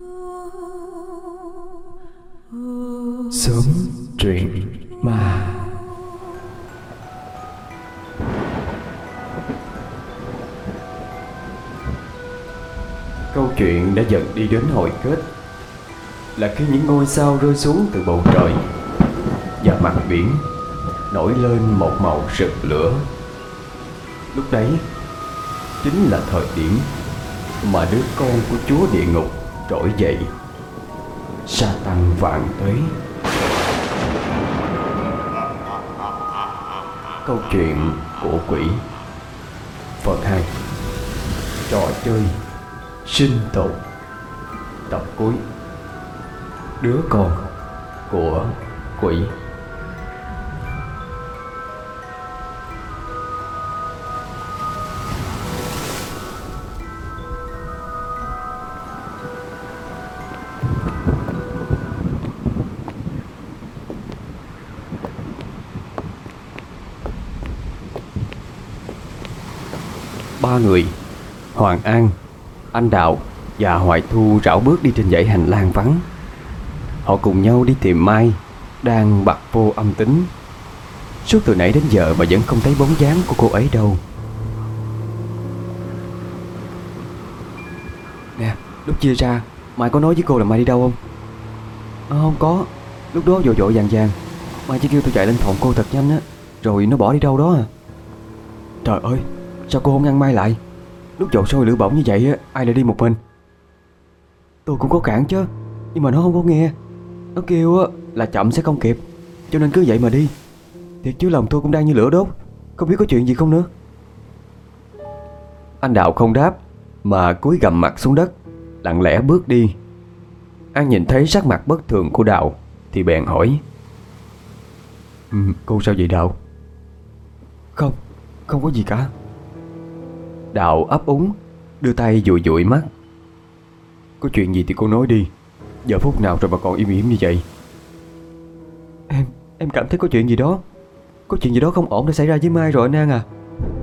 Sớm truyện ma. Câu chuyện đã dần đi đến hồi kết, là khi những ngôi sao rơi xuống từ bầu trời và mặt biển nổi lên một màu rực lửa. Lúc đấy chính là thời điểm mà đứa con của chúa địa ngục trỗi dậy, Sa-tan vạn tuế. Câu chuyện của quỷ phần 2, trò chơi sinh tồn, tập cuối, đứa con của quỷ. Ba người, Hoàng An, anh Đạo và Hoài Thu rảo bước đi trên dãy hành lang vắng. Họ cùng nhau đi tìm Mai đang bặt vô âm tính. Suốt từ nãy đến giờ mà vẫn không thấy bóng dáng của cô ấy đâu. Nè, lúc chia ra Mai có nói với cô là Mai đi đâu không? Không có. Lúc đó vội vội vàng vàng, Mai chỉ kêu tôi chạy lên phòng cô thật nhanh á, rồi nó bỏ đi đâu đó à. Trời ơi, sao cô không ngăn Mai lại? Lúc dầu sôi lửa bỏng như vậy á, ai lại đi một mình? Tôi cũng có cản chứ, nhưng mà nó không có nghe. Nó kêu á là chậm sẽ không kịp, cho nên cứ vậy mà đi. Thiệt chứ lòng tôi cũng đang như lửa đốt, không biết có chuyện gì không nữa. Anh Đạo không đáp, mà cúi gằm mặt xuống đất, lặng lẽ bước đi. An nhìn thấy sắc mặt bất thường của Đạo thì bèn hỏi: Cô sao vậy Đạo? Không có gì cả. Đạo ấp úng, đưa tay dụi dụi mắt. Có chuyện gì thì cô nói đi, giờ phút nào rồi mà còn im ỉm như vậy? Em cảm thấy có chuyện gì đó. Có chuyện gì đó không ổn đã xảy ra với Mai rồi anh An à.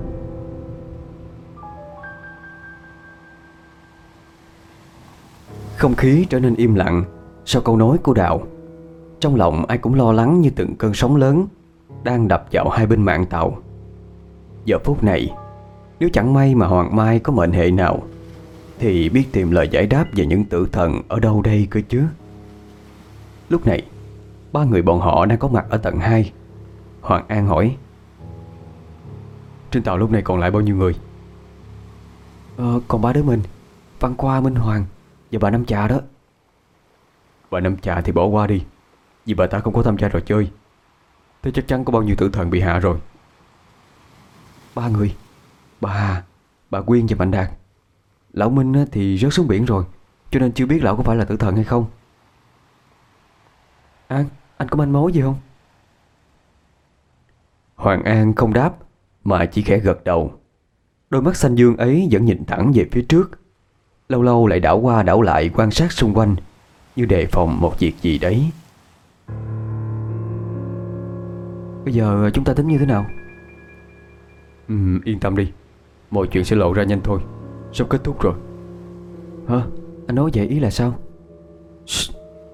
Không khí trở nên im lặng sau câu nói của Đạo. Trong lòng ai cũng lo lắng như từng cơn sóng lớn đang đập vào hai bên mạn tàu. Giờ phút này, nếu chẳng may mà Hoàng Mai có mệnh hệ nào thì biết tìm lời giải đáp về những tử thần ở đâu đây cơ chứ. Lúc này, ba người bọn họ đang có mặt ở tầng 2. Hoàng An hỏi: Trên tàu lúc này còn lại bao nhiêu người? Còn ba đứa mình, Văn Khoa, Minh Hoàng và bà Năm Trà đó. Bà Năm Trà thì bỏ qua đi, vì bà ta không có tham gia trò chơi. Thế chắc chắn có bao nhiêu tử thần bị hạ rồi. Ba người, bà Hà, bà Quyên và Mạnh Đạt. Lão Minh thì rớt xuống biển rồi, cho nên chưa biết lão có phải là tử thần hay không. An, anh có manh mối gì không? Hoàng An không đáp, mà chỉ khẽ gật đầu. Đôi mắt xanh dương ấy vẫn nhìn thẳng về phía trước, lâu lâu lại đảo qua đảo lại quan sát xung quanh, như đề phòng một việc gì đấy. Bây giờ chúng ta tính như thế nào? Yên tâm đi, mọi chuyện sẽ lộ ra nhanh thôi. Sắp kết thúc rồi. Hả? Anh nói vậy ý là sao? Shh.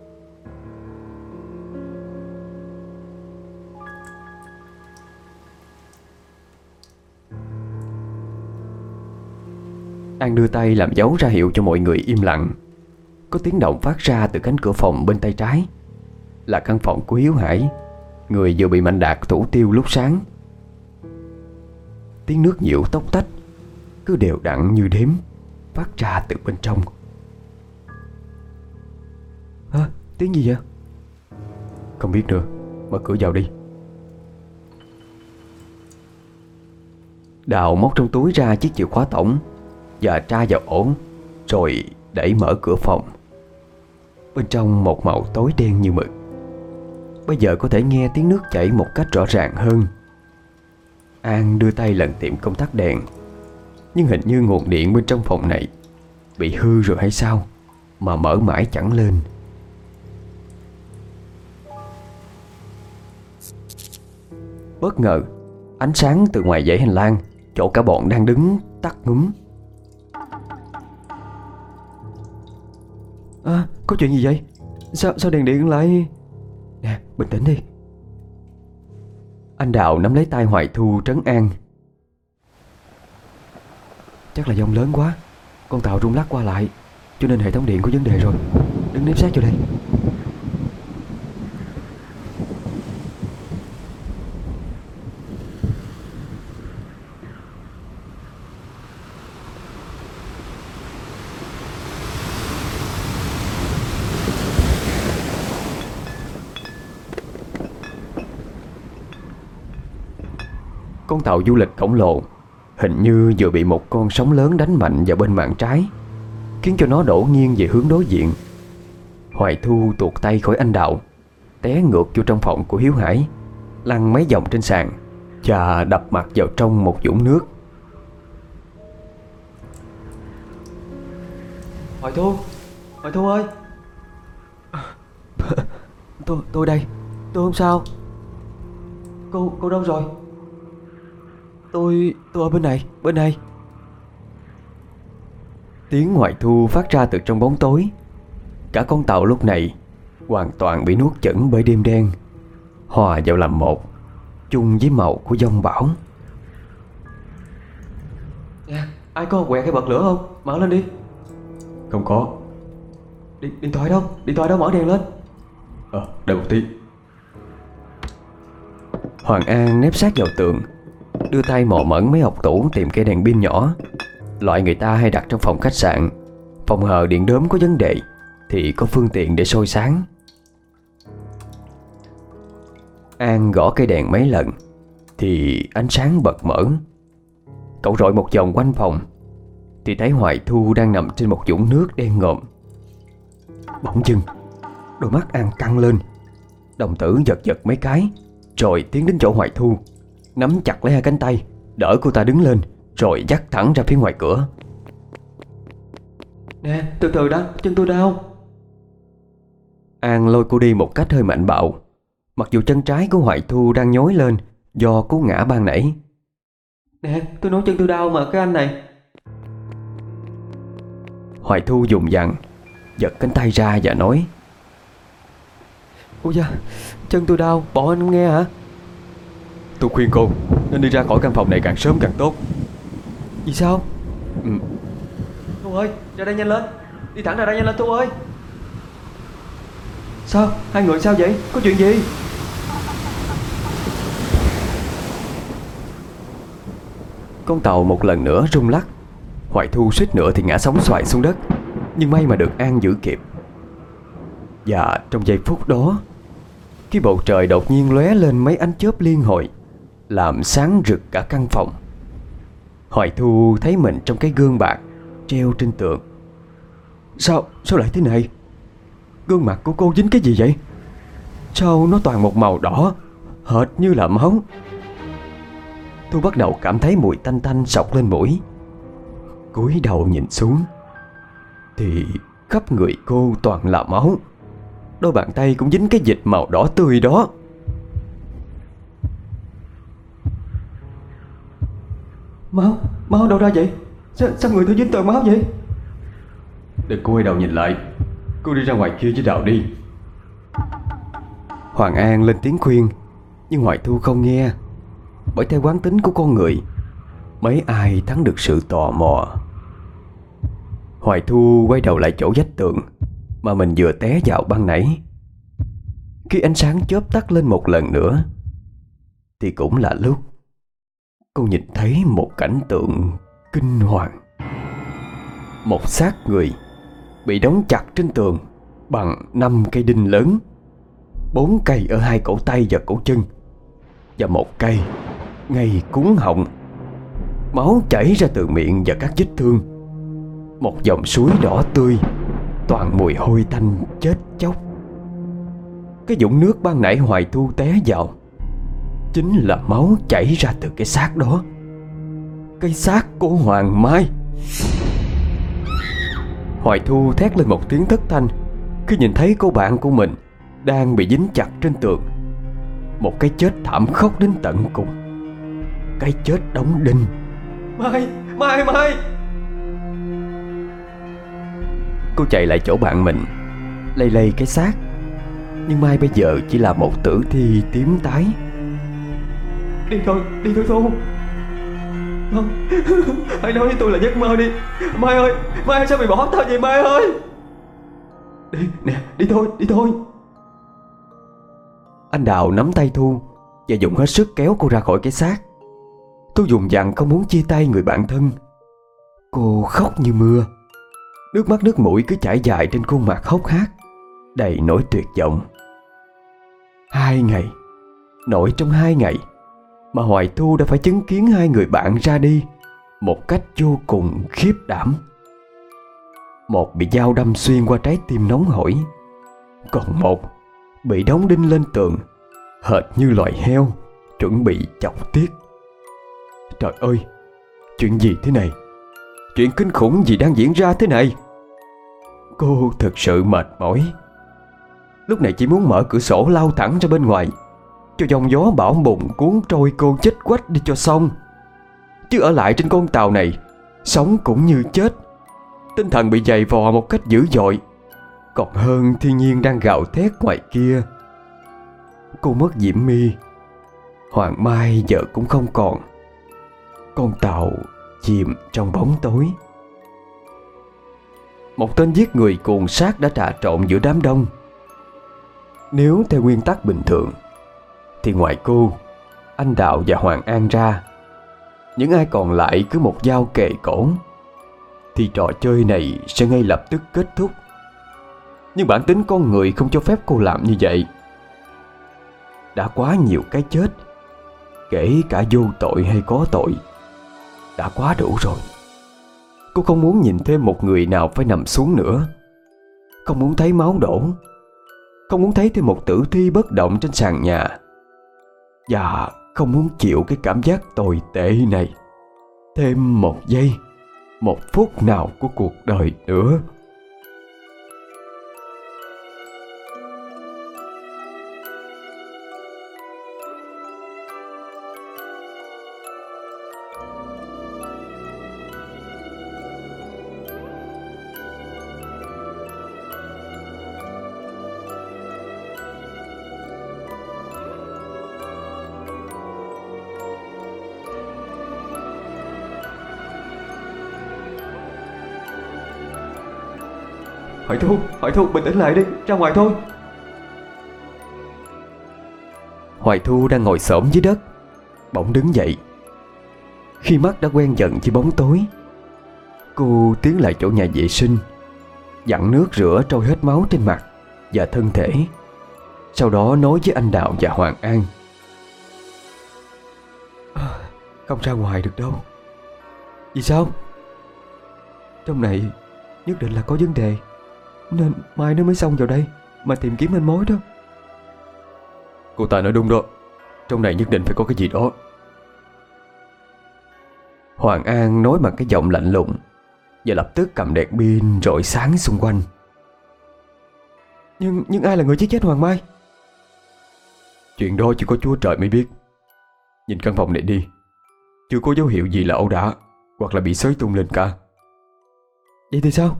An đưa tay làm dấu ra hiệu cho mọi người im lặng. Có tiếng động phát ra từ cánh cửa phòng bên tay trái. Là căn phòng của Hiếu Hải, người vừa bị Mạnh Đạt thủ tiêu lúc sáng. Tiếng nước nhiễu tóc tách, cứ đều đặn như đếm, phát ra từ bên trong. Hả? Tiếng gì vậy? Không biết nữa, mở cửa vào đi. Đào móc trong túi ra chiếc chìa khóa tổng và tra vào ổ, rồi đẩy mở cửa phòng. Bên trong một màu tối đen như mực. Bây giờ có thể nghe tiếng nước chảy một cách rõ ràng hơn. An đưa tay lần tìm công tắc đèn, nhưng hình như nguồn điện bên trong phòng này bị hư rồi hay sao mà mở mãi chẳng lên. Bất ngờ, ánh sáng từ ngoài dãy hành lang, chỗ cả bọn đang đứng, tắt ngúm. Có chuyện gì vậy? Sao đèn điện lại... Nè, bình tĩnh đi. Anh Đạo nắm lấy tay Hoài Thu trấn an. Chắc là giông lớn quá, con tàu rung lắc qua lại, cho nên hệ thống điện có vấn đề rồi. Đứng nép sát vô đây. Con tàu du lịch khổng lồ hình như vừa bị một con sóng lớn đánh mạnh vào bên mạn trái, khiến cho nó đổ nghiêng về hướng đối diện. Hoài Thu tuột tay khỏi anh Đạo, té ngược vô trong phòng của Hiếu Hải, lăn mấy vòng trên sàn và đập mặt vào trong một vũng nước. Hoài Thu ơi. Tôi đây, tôi không sao. Cô đâu rồi? Tôi ở bên này. Tiếng Hoài Thu phát ra từ trong bóng tối. Cả con tàu lúc này hoàn toàn bị nuốt chửng bởi đêm đen, hòa vào làm một, chung với màu của giông bão. Nè, ai có quẹt cái bật lửa không? Mở lên đi. Không có. Điện thoại đâu? Điện thoại đâu, mở đèn lên. Đợi một tí. Hoàng An nép sát vào tường, đưa tay mò mẫm mấy hộc tủ tìm cây đèn pin nhỏ, loại người ta hay đặt trong phòng khách sạn, phòng hờ điện đóm có vấn đề thì có phương tiện để soi sáng. An gõ cây đèn mấy lần thì ánh sáng bật mở. Cậu rọi một vòng quanh phòng thì thấy Hoài Thu đang nằm trên một vũng nước đen ngòm. Bỗng dưng đôi mắt An căng lên, đồng tử giật giật mấy cái, rồi tiến đến chỗ Hoài Thu, nắm chặt lấy hai cánh tay, đỡ cô ta đứng lên, rồi dắt thẳng ra phía ngoài cửa. Nè, từ từ đã, chân tôi đau. An lôi cô đi một cách hơi mạnh bạo, mặc dù chân trái của Hoài Thu đang nhói lên do cú ngã ban nãy. Nè, tôi nói chân tôi đau mà cái anh này. Hoài Thu dùng dằn giật cánh tay ra và nói: Ôi da, chân tôi đau, bỏ anh không nghe hả? Tôi khuyên cô nên đi ra khỏi căn phòng này càng sớm càng tốt. Vì sao? Thu ơi, ra đây nhanh lên. Đi thẳng ra đây nhanh lên Thu ơi. Sao? Hai người sao vậy? Có chuyện gì? Con tàu một lần nữa rung lắc. Hoài Thu suýt nữa thì ngã sóng xoài xuống đất, nhưng may mà được An giữ kịp. Và trong giây phút đó, cái bầu trời đột nhiên lóe lên mấy ánh chớp liên hồi, làm sáng rực cả căn phòng. Hoài Thu thấy mình trong cái gương bạc treo trên tường. Sao lại thế này? Gương mặt của cô dính cái gì vậy? Sao nó toàn một màu đỏ, hệt như là máu? Tôi bắt đầu cảm thấy mùi tanh tanh xộc lên mũi. Cúi đầu nhìn xuống thì khắp người cô toàn là máu. Đôi bàn tay cũng dính cái dịch màu đỏ tươi đó. Máu đâu ra vậy? Sao người tôi dính toàn máu vậy? Đừng cô quay đầu nhìn lại, cô đi ra ngoài kia với Đào đi. Hoàng An lên tiếng khuyên, nhưng Hoài Thu không nghe. Bởi theo quán tính của con người, mấy ai thắng được sự tò mò. Hoài Thu quay đầu lại chỗ vách tường mà mình vừa té vào ban nãy. Khi ánh sáng chớp tắt lên một lần nữa thì cũng là lúc cô nhìn thấy một cảnh tượng kinh hoàng. Một xác người bị đóng chặt trên tường bằng 5 cây đinh lớn, 4 cây ở hai cổ tay và cổ chân, và một cây ngay cuống họng. Máu chảy ra từ miệng và các vết thương. Một dòng suối đỏ tươi, toàn mùi hôi tanh chết chóc. Cái vũng nước ban nãy Hoài Thu té vào chính là máu chảy ra từ cái xác đó. Cái xác của Hoàng Mai. Hoài Thu thét lên một tiếng thất thanh khi nhìn thấy cô bạn của mình đang bị dính chặt trên tường. Một cái chết thảm khốc đến tận cùng. Cái chết đóng đinh. Mai. Cô chạy lại chỗ bạn mình, lay lay cái xác. Nhưng Mai bây giờ chỉ là một tử thi tím tái. Đi thôi Thu. Không. Hãy nói với tôi là giấc mơ đi. Mai ơi, Mai sao mày bỏ tao vậy Mai ơi? Đi nè, đi thôi. Anh Đào nắm tay Thu và dùng hết sức kéo cô ra khỏi cái xác. Thu dùng dằn không muốn chia tay người bạn thân. Cô khóc như mưa, nước mắt nước mũi cứ chảy dài trên khuôn mặt hốc hác, đầy nỗi tuyệt vọng. 2 ngày, nội trong 2 ngày mà Hoài Thu đã phải chứng kiến 2 người bạn ra đi một cách vô cùng khiếp đảm. Một bị dao đâm xuyên qua trái tim nóng hổi, còn một bị đóng đinh lên tường, hệt như loài heo chuẩn bị chọc tiết. Trời ơi, chuyện gì thế này? Chuyện kinh khủng gì đang diễn ra thế này? Cô thực sự mệt mỏi. Lúc này chỉ muốn mở cửa sổ lao thẳng ra bên ngoài, cho dòng gió bão bùng cuốn trôi cô chết quách đi cho xong. Chứ ở lại trên con tàu này, sống cũng như chết. Tinh thần bị giày vò một cách dữ dội, còn hơn thiên nhiên đang gào thét ngoài kia. Cô mất Diễm My, Hoàng Mai giờ cũng không còn. Con tàu chìm trong bóng tối. Một tên giết người cuồng sát đã trà trộn giữa đám đông. Nếu theo nguyên tắc bình thường thì ngoài cô, anh Đạo và Hoàng An ra, những ai còn lại cứ một dao kề cổ, thì trò chơi này sẽ ngay lập tức kết thúc. Nhưng bản tính con người không cho phép cô làm như vậy. Đã quá nhiều cái chết, kể cả vô tội hay có tội, đã quá đủ rồi. Cô không muốn nhìn thêm một người nào phải nằm xuống nữa. Không muốn thấy máu đổ. Không muốn thấy thêm một tử thi bất động trên sàn nhà. Và không muốn chịu cái cảm giác tồi tệ này thêm một giây, một phút nào của cuộc đời nữa. Hoài Thu, bình tĩnh lại đi, ra ngoài thôi. Hoài Thu đang ngồi xổm dưới đất, bỗng đứng dậy. Khi mắt đã quen dần với bóng tối, cô tiến lại chỗ nhà vệ sinh, dặn nước rửa trôi hết máu trên mặt và thân thể. Sau đó nói với anh Đạo và Hoàng An: Không ra ngoài được đâu. Vì sao? Trong này nhất định là có vấn đề, nên mai nó mới xông vào đây mà tìm kiếm manh mối đó. Cô ta nói đúng đó, trong này nhất định phải có cái gì đó. Hoàng An nói bằng cái giọng lạnh lùng, và lập tức cầm đèn pin rọi sáng xung quanh. Nhưng ai là người giết chết Hoàng Mai? Chuyện đó chỉ có Chúa Trời mới biết. Nhìn căn phòng này đi, chưa có dấu hiệu gì là ẩu đả hoặc là bị xới tung lên cả. Vậy thì sao?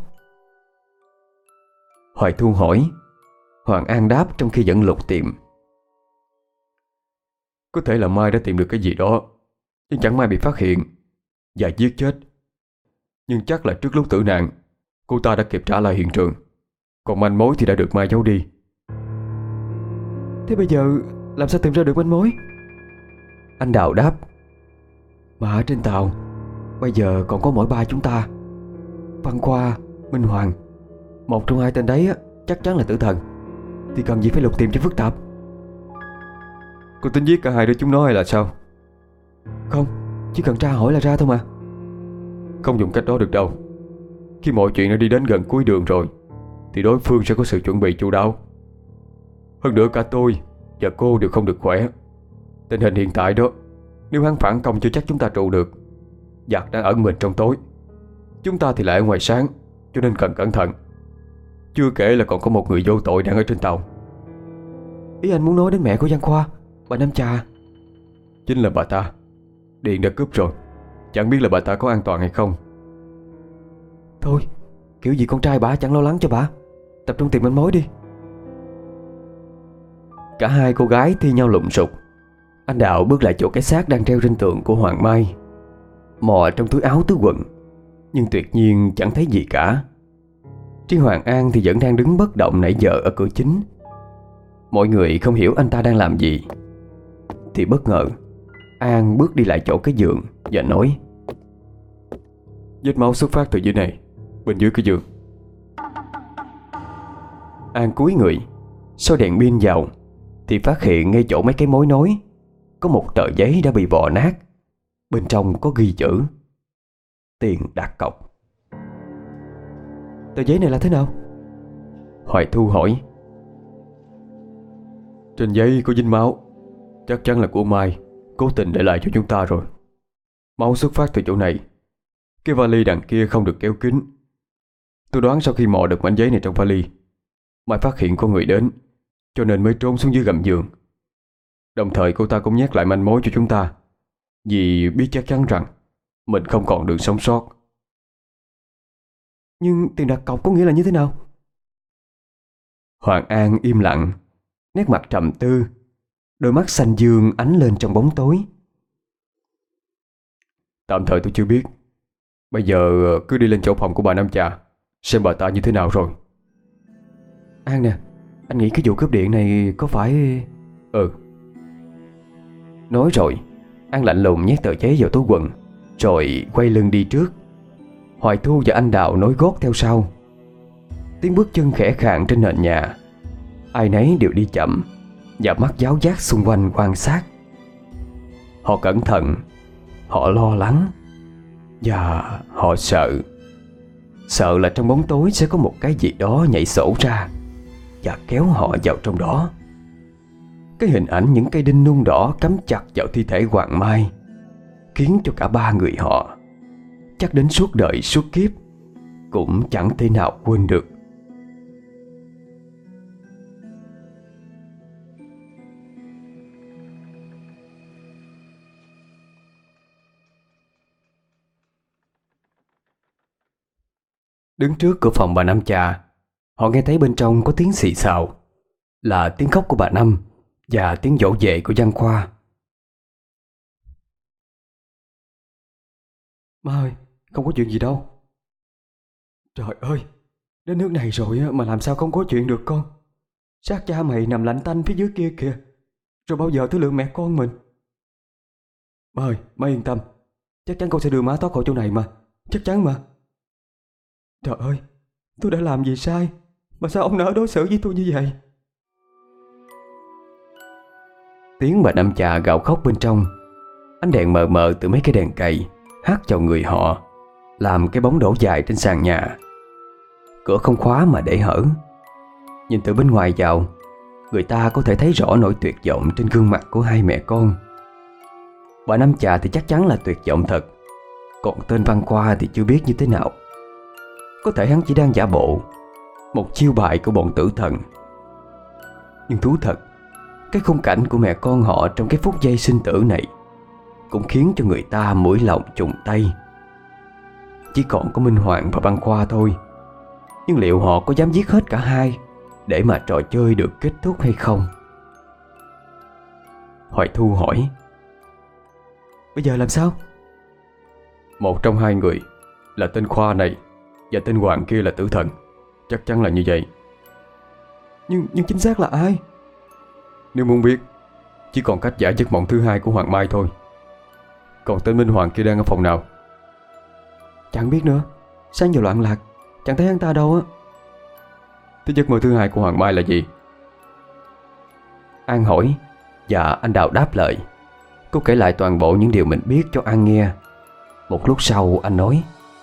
Hoài Thu hỏi. Hoàng An đáp trong khi vẫn lục tìm. Có thể là Mai đã tìm được cái gì đó, nhưng chẳng may bị phát hiện và giết chết. Nhưng chắc là trước lúc tử nạn, cô ta đã kịp trả lại hiện trường, còn manh mối thì đã được Mai giấu đi. Thế bây giờ làm sao tìm ra được manh mối? Anh Đào đáp. Mà ở trên tàu bây giờ còn có mỗi ba chúng ta: Văn Khoa, Minh Hoàng. Một trong hai tên đấy chắc chắn là tử thần, thì cần gì phải lục tìm cho phức tạp. Cô tính giết cả hai đứa chúng nó hay là sao? Không, chỉ cần tra hỏi là ra thôi mà. Không dùng cách đó được đâu. Khi mọi chuyện đã đi đến gần cuối đường rồi thì đối phương sẽ có sự chuẩn bị chu đáo. Hơn nữa cả tôi và cô đều không được khỏe. Tình hình hiện tại đó, nếu hắn phản công chưa chắc chúng ta trụ được. Giặc đang ẩn mình trong tối, chúng ta thì lại ở ngoài sáng, cho nên cần cẩn thận. Chưa kể là còn có một người vô tội đang ở trên tàu. Ý anh muốn nói đến mẹ của Văn Khoa, bà Nam Trà? Chính là bà ta. Điện đã cướp rồi, chẳng biết là bà ta có an toàn hay không. Thôi, Kiểu gì con trai bả chẳng lo lắng cho bả. Tập trung tìm manh mối đi. Cả hai cô gái thi nhau lụng sục. Anh Đạo bước lại chỗ cái xác đang treo trên tường của Hoàng Mai, mò trong túi áo túi quần, nhưng tuyệt nhiên chẳng thấy gì cả. Riêng Hoàng An thì vẫn đang đứng bất động nãy giờ ở cửa chính. Mọi người không hiểu anh ta đang làm gì. Thì bất ngờ An bước đi lại chỗ cái giường và nói: "Vết máu xuất phát từ dưới này, bên dưới cái giường." An cúi người soi đèn pin vào thì phát hiện ngay chỗ mấy cái mối nối có một tờ giấy đã bị vò nát. Bên trong có ghi chữ: "Tiền đặt cọc." "Tờ giấy này là thế nào?" Hoài Thu hỏi. "Trên giấy có dính máu, chắc chắn là của Mai cố tình để lại cho chúng ta rồi. Máu xuất phát từ chỗ này. Cái vali đằng kia không được kéo kín. Tôi đoán sau khi mò được mảnh giấy này trong vali, Mai phát hiện có người đến, cho nên mới trốn xuống dưới gầm giường. Đồng thời cô ta cũng nhắc lại manh mối cho chúng ta, vì biết chắc chắn rằng mình không còn đường sống sót." "Nhưng tiền đặt cọc có nghĩa là như thế nào?" Hoàng An im lặng, nét mặt trầm tư, đôi mắt xanh dương ánh lên trong bóng tối. "Tạm thời tôi chưa biết. Bây giờ cứ đi lên chỗ phòng của bà Năm Trà, xem bà ta như thế nào rồi." "An nè, anh nghĩ cái vụ cướp điện này có phải..." "Ừ." Nói rồi An lạnh lùng nhét tờ giấy vào túi quần, rồi quay lưng đi trước. Hoài Thu và anh Đạo nối gót theo sau. Tiếng bước chân khẽ khàng trên nền nhà. Ai nấy đều đi chậm và mắt giáo giác xung quanh quan sát. Họ cẩn thận, họ lo lắng và họ sợ. Sợ là trong bóng tối sẽ có một cái gì đó nhảy sổ ra và kéo họ vào trong đó. Cái hình ảnh những cây đinh nung đỏ cắm chặt vào thi thể Hoàng Mai khiến cho cả ba người họ chắc đến suốt đời suốt kiếp cũng chẳng thể nào quên được. Đứng trước cửa phòng bà Năm Trà, họ nghe thấy bên trong có tiếng xì xào, là tiếng khóc của bà Năm và tiếng dỗ về của Văn Khoa. "Má ơi, không có chuyện gì đâu." "Trời ơi, đến nước này rồi mà làm sao không có chuyện được con? Xác cha mày nằm lạnh tanh phía dưới kia kìa. Rồi bao giờ tới lượt mẹ con mình?" "Má ơi, má yên tâm. Chắc chắn con sẽ đưa má thoát khỏi chỗ này mà. Chắc chắn mà." "Trời ơi, tôi đã làm gì sai mà sao ông nỡ đối xử với tôi như vậy?" Tiếng bà Năm Trà gào khóc bên trong. Ánh đèn mờ mờ từ mấy cái đèn cầy hắt vào người họ, làm cái bóng đổ dài trên sàn nhà. Cửa không khóa mà để hở. Nhìn từ bên ngoài vào, người ta có thể thấy rõ nỗi tuyệt vọng trên gương mặt của hai mẹ con. Bà Năm Trà thì chắc chắn là tuyệt vọng thật, còn tên Văn Khoa thì chưa biết như thế nào. Có thể hắn chỉ đang giả bộ, một chiêu bài của bọn tử thần. Nhưng thú thật, cái khung cảnh của mẹ con họ trong cái phút giây sinh tử này cũng khiến cho người ta mũi lòng trùng tay. Chỉ còn có Minh Hoàng và Văn Khoa thôi. Nhưng liệu họ có dám giết hết cả hai để mà trò chơi được kết thúc hay không? Hoài Thu hỏi: "Bây giờ làm sao?" "Một trong hai người là tên Khoa này và tên Hoàng kia là tử thần. Chắc chắn là như vậy." Nhưng chính xác là ai?" "Nếu muốn biết, chỉ còn cách giải giấc mộng thứ hai của Hoàng Mai thôi. Còn tên Minh Hoàng kia đang ở phòng nào?" "Chẳng biết nữa. Sáng giờ loạn lạc, chẳng thấy hắn ta đâu á." "Thế giấc mơ thứ hai của Hoàng Mai là gì?" An hỏi và anh Đào đáp lời. Cô kể lại toàn bộ những điều mình biết cho An nghe. Một lúc sau anh nói: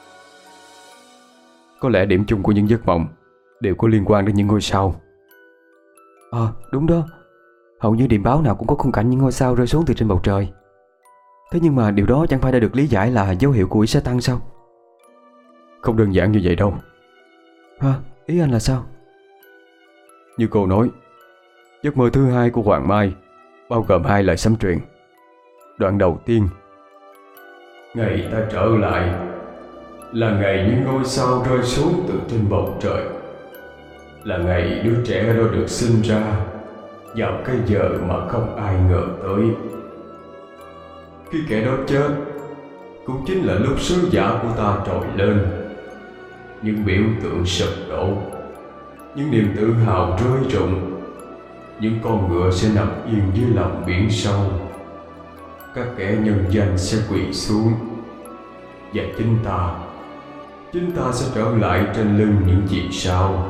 "Có lẽ điểm chung của những giấc mộng đều có liên quan đến những ngôi sao." Đúng đó. Hầu như điện báo nào cũng có khung cảnh những ngôi sao rơi xuống từ trên bầu trời. Thế nhưng mà điều đó chẳng phải đã được lý giải là dấu hiệu của quỷ Sa-tăng sao?" "Không đơn giản như vậy đâu." Ý anh là sao?" "Như cô nói, giấc mơ thứ hai của Hoàng Mai bao gồm hai lời sấm truyền. Đoạn đầu tiên: ngày ta trở lại, là ngày những ngôi sao rơi xuống từ trên bầu trời, là ngày đứa trẻ đó được sinh ra vào cái giờ mà không ai ngờ tới. Khi kẻ đó chết, cũng chính là lúc sứ giả của ta trồi lên. Những biểu tượng sụp đổ, những niềm tự hào rơi rụng, những con ngựa sẽ nằm yên dưới lòng biển sâu. Các kẻ nhân danh sẽ quỳ xuống, và chính ta sẽ trở lại trên lưng những vì sao.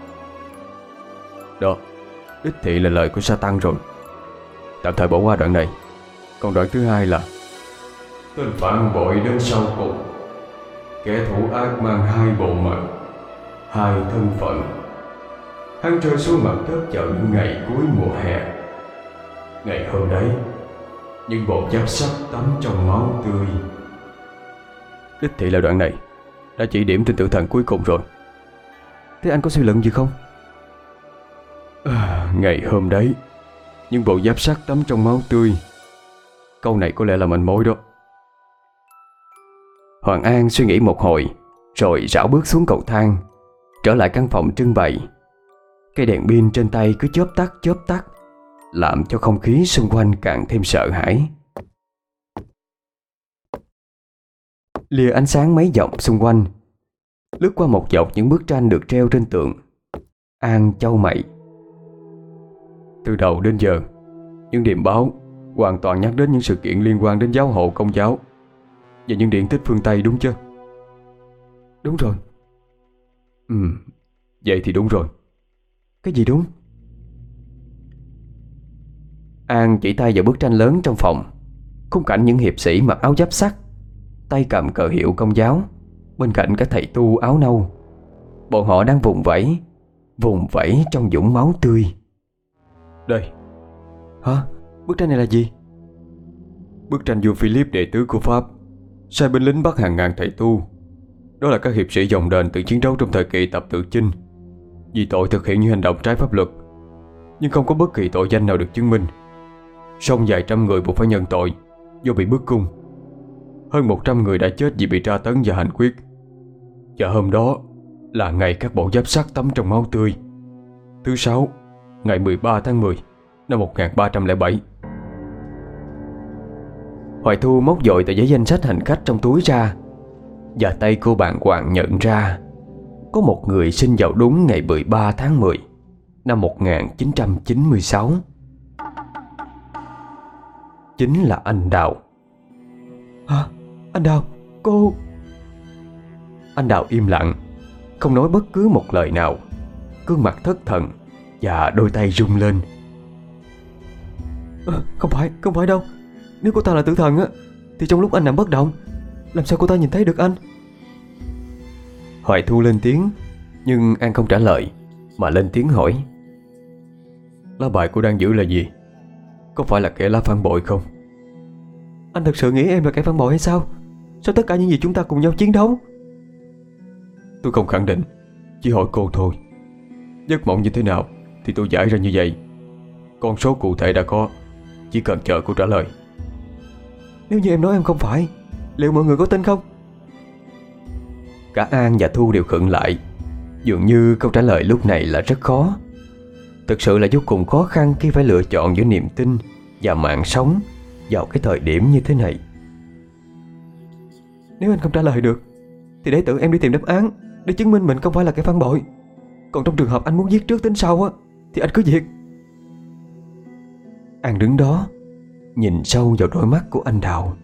Đó, đích thị là lời của Satan rồi. Tạm thời bỏ qua đoạn này. Còn đoạn thứ hai là Tên phản bội đến sau cùng, kẻ thủ ác mang hai bộ mặt, hai thân phận. Hắn rơi xuống mặt đất vào những ngày cuối mùa hè. Ngày hôm đấy, những bộ giáp sắt tắm trong máu tươi. đích thị là đoạn này đã chỉ điểm tên tử thần cuối cùng rồi. Thế anh có suy luận gì không? Ngày hôm đấy, những bộ giáp sắt tắm trong máu tươi. Câu này có lẽ là manh mối đó. Hoàng An suy nghĩ một hồi, rồi rảo bước xuống cầu thang, trở lại căn phòng trưng bày. Cây đèn pin trên tay cứ chớp tắt, làm cho không khí xung quanh càng thêm sợ hãi. Lìa ánh sáng mấy dọc xung quanh, lướt qua một dọc những bức tranh được treo trên tường. An chau mày. Từ đầu đến giờ, những điểm báo hoàn toàn nhắc đến những sự kiện liên quan đến giáo hộ Công giáo và những điển tích phương Tây, đúng chưa? Đúng rồi. Vậy thì đúng rồi. Cái gì đúng? An chỉ tay vào bức tranh lớn trong phòng. Khung cảnh những hiệp sĩ mặc áo giáp sắt, tay cầm cờ hiệu Công giáo, bên cạnh các thầy tu áo nâu. Bọn họ đang vùng vẫy trong vũng máu tươi. Đây. Hả? Bức tranh này là gì? Bức tranh vua Philip đệ tứ của Pháp sai binh lính bắt hàng ngàn thầy tu. Đó là các hiệp sĩ dòng đền từng chiến đấu trong thời kỳ Tập Tự Chinh, vì tội thực hiện những hành động trái pháp luật, nhưng không có bất kỳ tội danh nào được chứng minh. Song vài trăm người buộc phải nhận tội do bị bức cung. Hơn 100 người đã chết vì bị tra tấn và hành quyết. Và hôm đó là ngày các bộ giáp sắt tắm trong máu tươi. Thứ Sáu, ngày 13 tháng 10 năm 1307. Hoài Thu móc vội tờ giấy danh sách hành khách trong túi ra, và tay cô bàng hoàng nhận ra có một người sinh vào đúng ngày 13 tháng 10 năm 1996. Chính là anh Đào. Hả? Anh Đào? Cô... Anh Đào im lặng, không nói bất cứ một lời nào, gương mặt thất thần và đôi tay rung lên. Không phải đâu. Nếu cô ta là tử thần á, thì trong lúc anh nằm bất động, làm sao cô ta nhìn thấy được anh? Hoài Thu lên tiếng, nhưng An không trả lời, mà lên tiếng hỏi. Lá bài cô đang giữ là gì? Có phải là kẻ lá phản bội không? Anh thật sự nghĩ em là kẻ phản bội hay sao? Sao tất cả những gì chúng ta cùng nhau chiến đấu? Tôi không khẳng định, chỉ hỏi cô thôi. Giấc mộng như thế nào thì tôi giải ra như vậy. Con số cụ thể đã có, chỉ cần chờ cô trả lời. Nếu như em nói em không phải, liệu mọi người có tin không? Cả An và Thu đều khựng lại. Dường như câu trả lời lúc này là rất khó. Thực sự là vô cùng khó khăn khi phải lựa chọn giữa niềm tin và mạng sống vào cái thời điểm như thế này. Nếu anh không trả lời được, thì để tự em đi tìm đáp án, để chứng minh mình không phải là kẻ phản bội. Còn trong trường hợp anh muốn giết trước tính sau á, thì anh cứ việc. An đứng đó, nhìn sâu vào đôi mắt của anh Đào.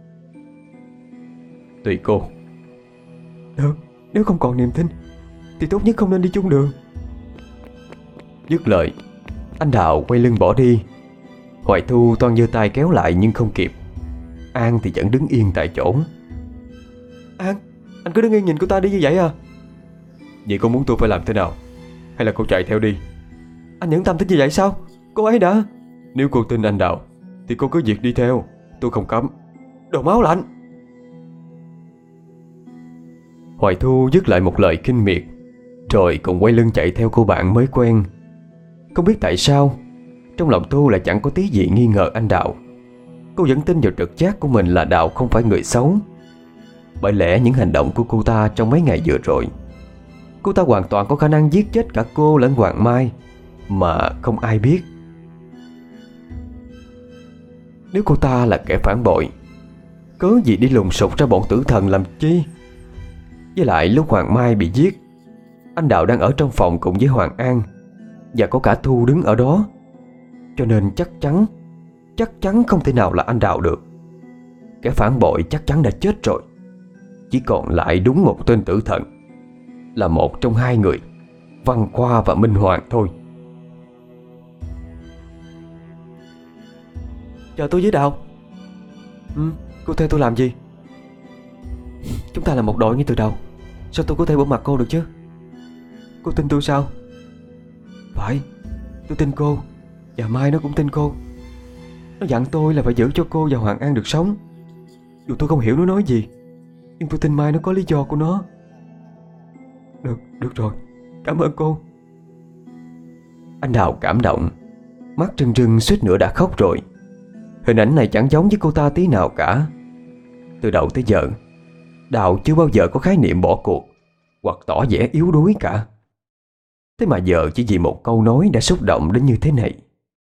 Tùy cô. Được, nếu không còn niềm tin thì tốt nhất không nên đi chung đường. Dứt lời, anh Đào quay lưng bỏ đi. Hoài Thu toan giơ tay kéo lại nhưng không kịp. An thì vẫn đứng yên tại chỗ. An, anh cứ đứng yên nhìn cô ta đi như vậy à? Vậy cô muốn tôi phải làm thế nào? Hay là cô chạy theo đi? Anh nhẫn tâm tính như vậy sao? Cô ấy đã... Nếu cô tin anh Đào thì cô cứ việc đi theo, tôi không cấm. Đồ máu lạnh! Hoài Thu dứt lại một lời kinh miệt, rồi cùng quay lưng chạy theo cô bạn mới quen. Không biết tại sao, trong lòng Thu lại chẳng có tí gì nghi ngờ anh Đào. Cô vẫn tin vào trực giác của mình là Đào không phải người xấu. Bởi lẽ những hành động của cô ta trong mấy ngày vừa rồi, cô ta hoàn toàn có khả năng giết chết cả cô lẫn Hoàng Mai mà không ai biết. Nếu cô ta là kẻ phản bội, cớ gì đi lùng sục ra bọn tử thần làm chi? Với lại lúc Hoàng Mai bị giết, anh Đạo đang ở trong phòng cùng với Hoàng An, và có cả Thu đứng ở đó. Cho nên chắc chắn không thể nào là anh Đạo được. Kẻ phản bội chắc chắn đã chết rồi. Chỉ còn lại đúng một tên tử thần, là một trong hai người, Văn Khoa và Minh Hoàng thôi. Chờ tôi với Đào. Cô theo tôi làm gì? Chúng ta là một đội ngay từ đầu, sao tôi có thể bỏ mặc cô được chứ? Cô tin tôi sao? Phải, tôi tin cô. Và Mai nó cũng tin cô. Nó dặn tôi là phải giữ cho cô và Hoàng An được sống. Dù tôi không hiểu nó nói gì, nhưng tôi tin Mai nó có lý do của nó. Được rồi, cảm ơn cô. Anh Đào cảm động, mắt rưng rưng suýt nữa đã khóc rồi. Hình ảnh này chẳng giống với cô ta tí nào cả. Từ đầu tới giờ, Đào chưa bao giờ có khái niệm bỏ cuộc hoặc tỏ vẻ yếu đuối cả. Thế mà giờ chỉ vì một câu nói đã xúc động đến như thế này.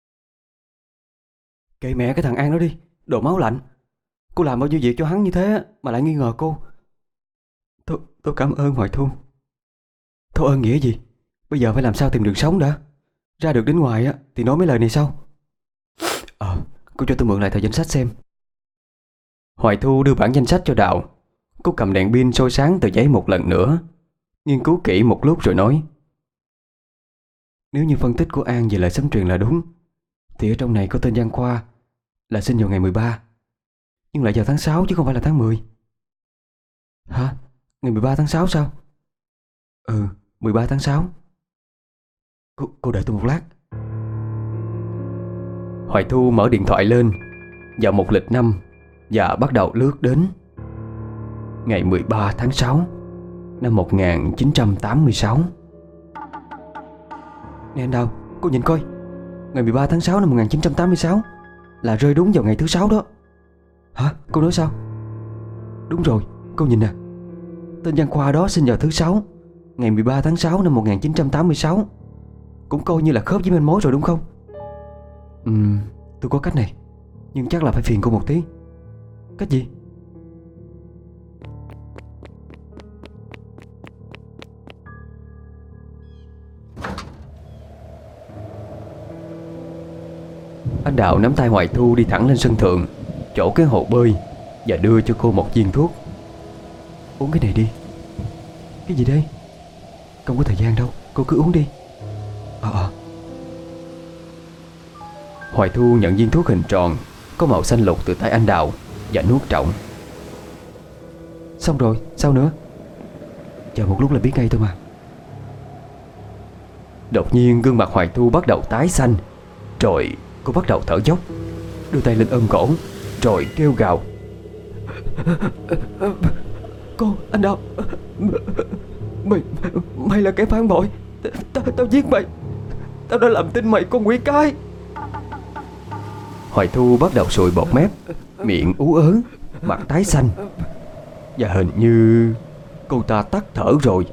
Kệ mẹ cái thằng An đó đi, đồ máu lạnh. Cô làm bao nhiêu việc cho hắn như thế mà lại nghi ngờ cô. Tôi cảm ơn Hoài Thu. Thôi ơn nghĩa gì? Bây giờ phải làm sao tìm đường sống đã. Ra được đến ngoài á thì nói mấy lời này sau. Cô cho tôi mượn lại tờ danh sách xem. Hoài Thu đưa bản danh sách cho Đào. Cô cầm đèn pin soi sáng tờ giấy một lần nữa, nghiên cứu kỹ một lúc rồi nói: Nếu như phân tích của An về lời sấm truyền là đúng, thì ở trong này có tên Văn Khoa là sinh vào ngày 13, nhưng lại vào tháng 6 chứ không phải là tháng 10. Hả? Ngày 13 tháng 6 sao? 13 tháng 6. Cô đợi tôi một lát. Hoài Thu mở điện thoại lên, vào một lịch năm và bắt đầu lướt đến. Ngày 13 tháng 6 năm 1986. Nè anh Đào, cô nhìn coi. Ngày 13 tháng 6 năm 1986 là rơi đúng vào ngày thứ 6 đó. Hả? Cô nói sao? Đúng rồi, cô nhìn nè. Tên Văn Khoa đó sinh vào thứ 6, ngày 13 tháng 6 năm 1986. Cũng coi như là khớp với manh mối rồi đúng không? Tôi có cách này, nhưng chắc là phải phiền cô một tí. Cách gì? Anh Đạo nắm tay Hoài Thu đi thẳng lên sân thượng, chỗ cái hồ bơi, và đưa cho cô một viên thuốc. Uống cái này đi. Cái gì đây? Không có thời gian đâu, cô cứ uống đi. Hoài Thu nhận viên thuốc hình tròn có màu xanh lục từ tay anh Đạo và nuốt trọn. Xong rồi, sao nữa? Chờ một lúc là biết ngay thôi mà. Đột nhiên gương mặt Hoài Thu bắt đầu tái xanh. Rồi cô bắt đầu thở dốc, đưa tay lên ôm cổ, rồi kêu gào: Cô, anh Đạo, Mày là kẻ phản bội. Tao giết mày. Tao đã làm tin mày con quỷ cái. Hoài Thu bắt đầu sùi bọt mép, miệng ú ớ, mặt tái xanh, và hình như cô ta tắt thở rồi.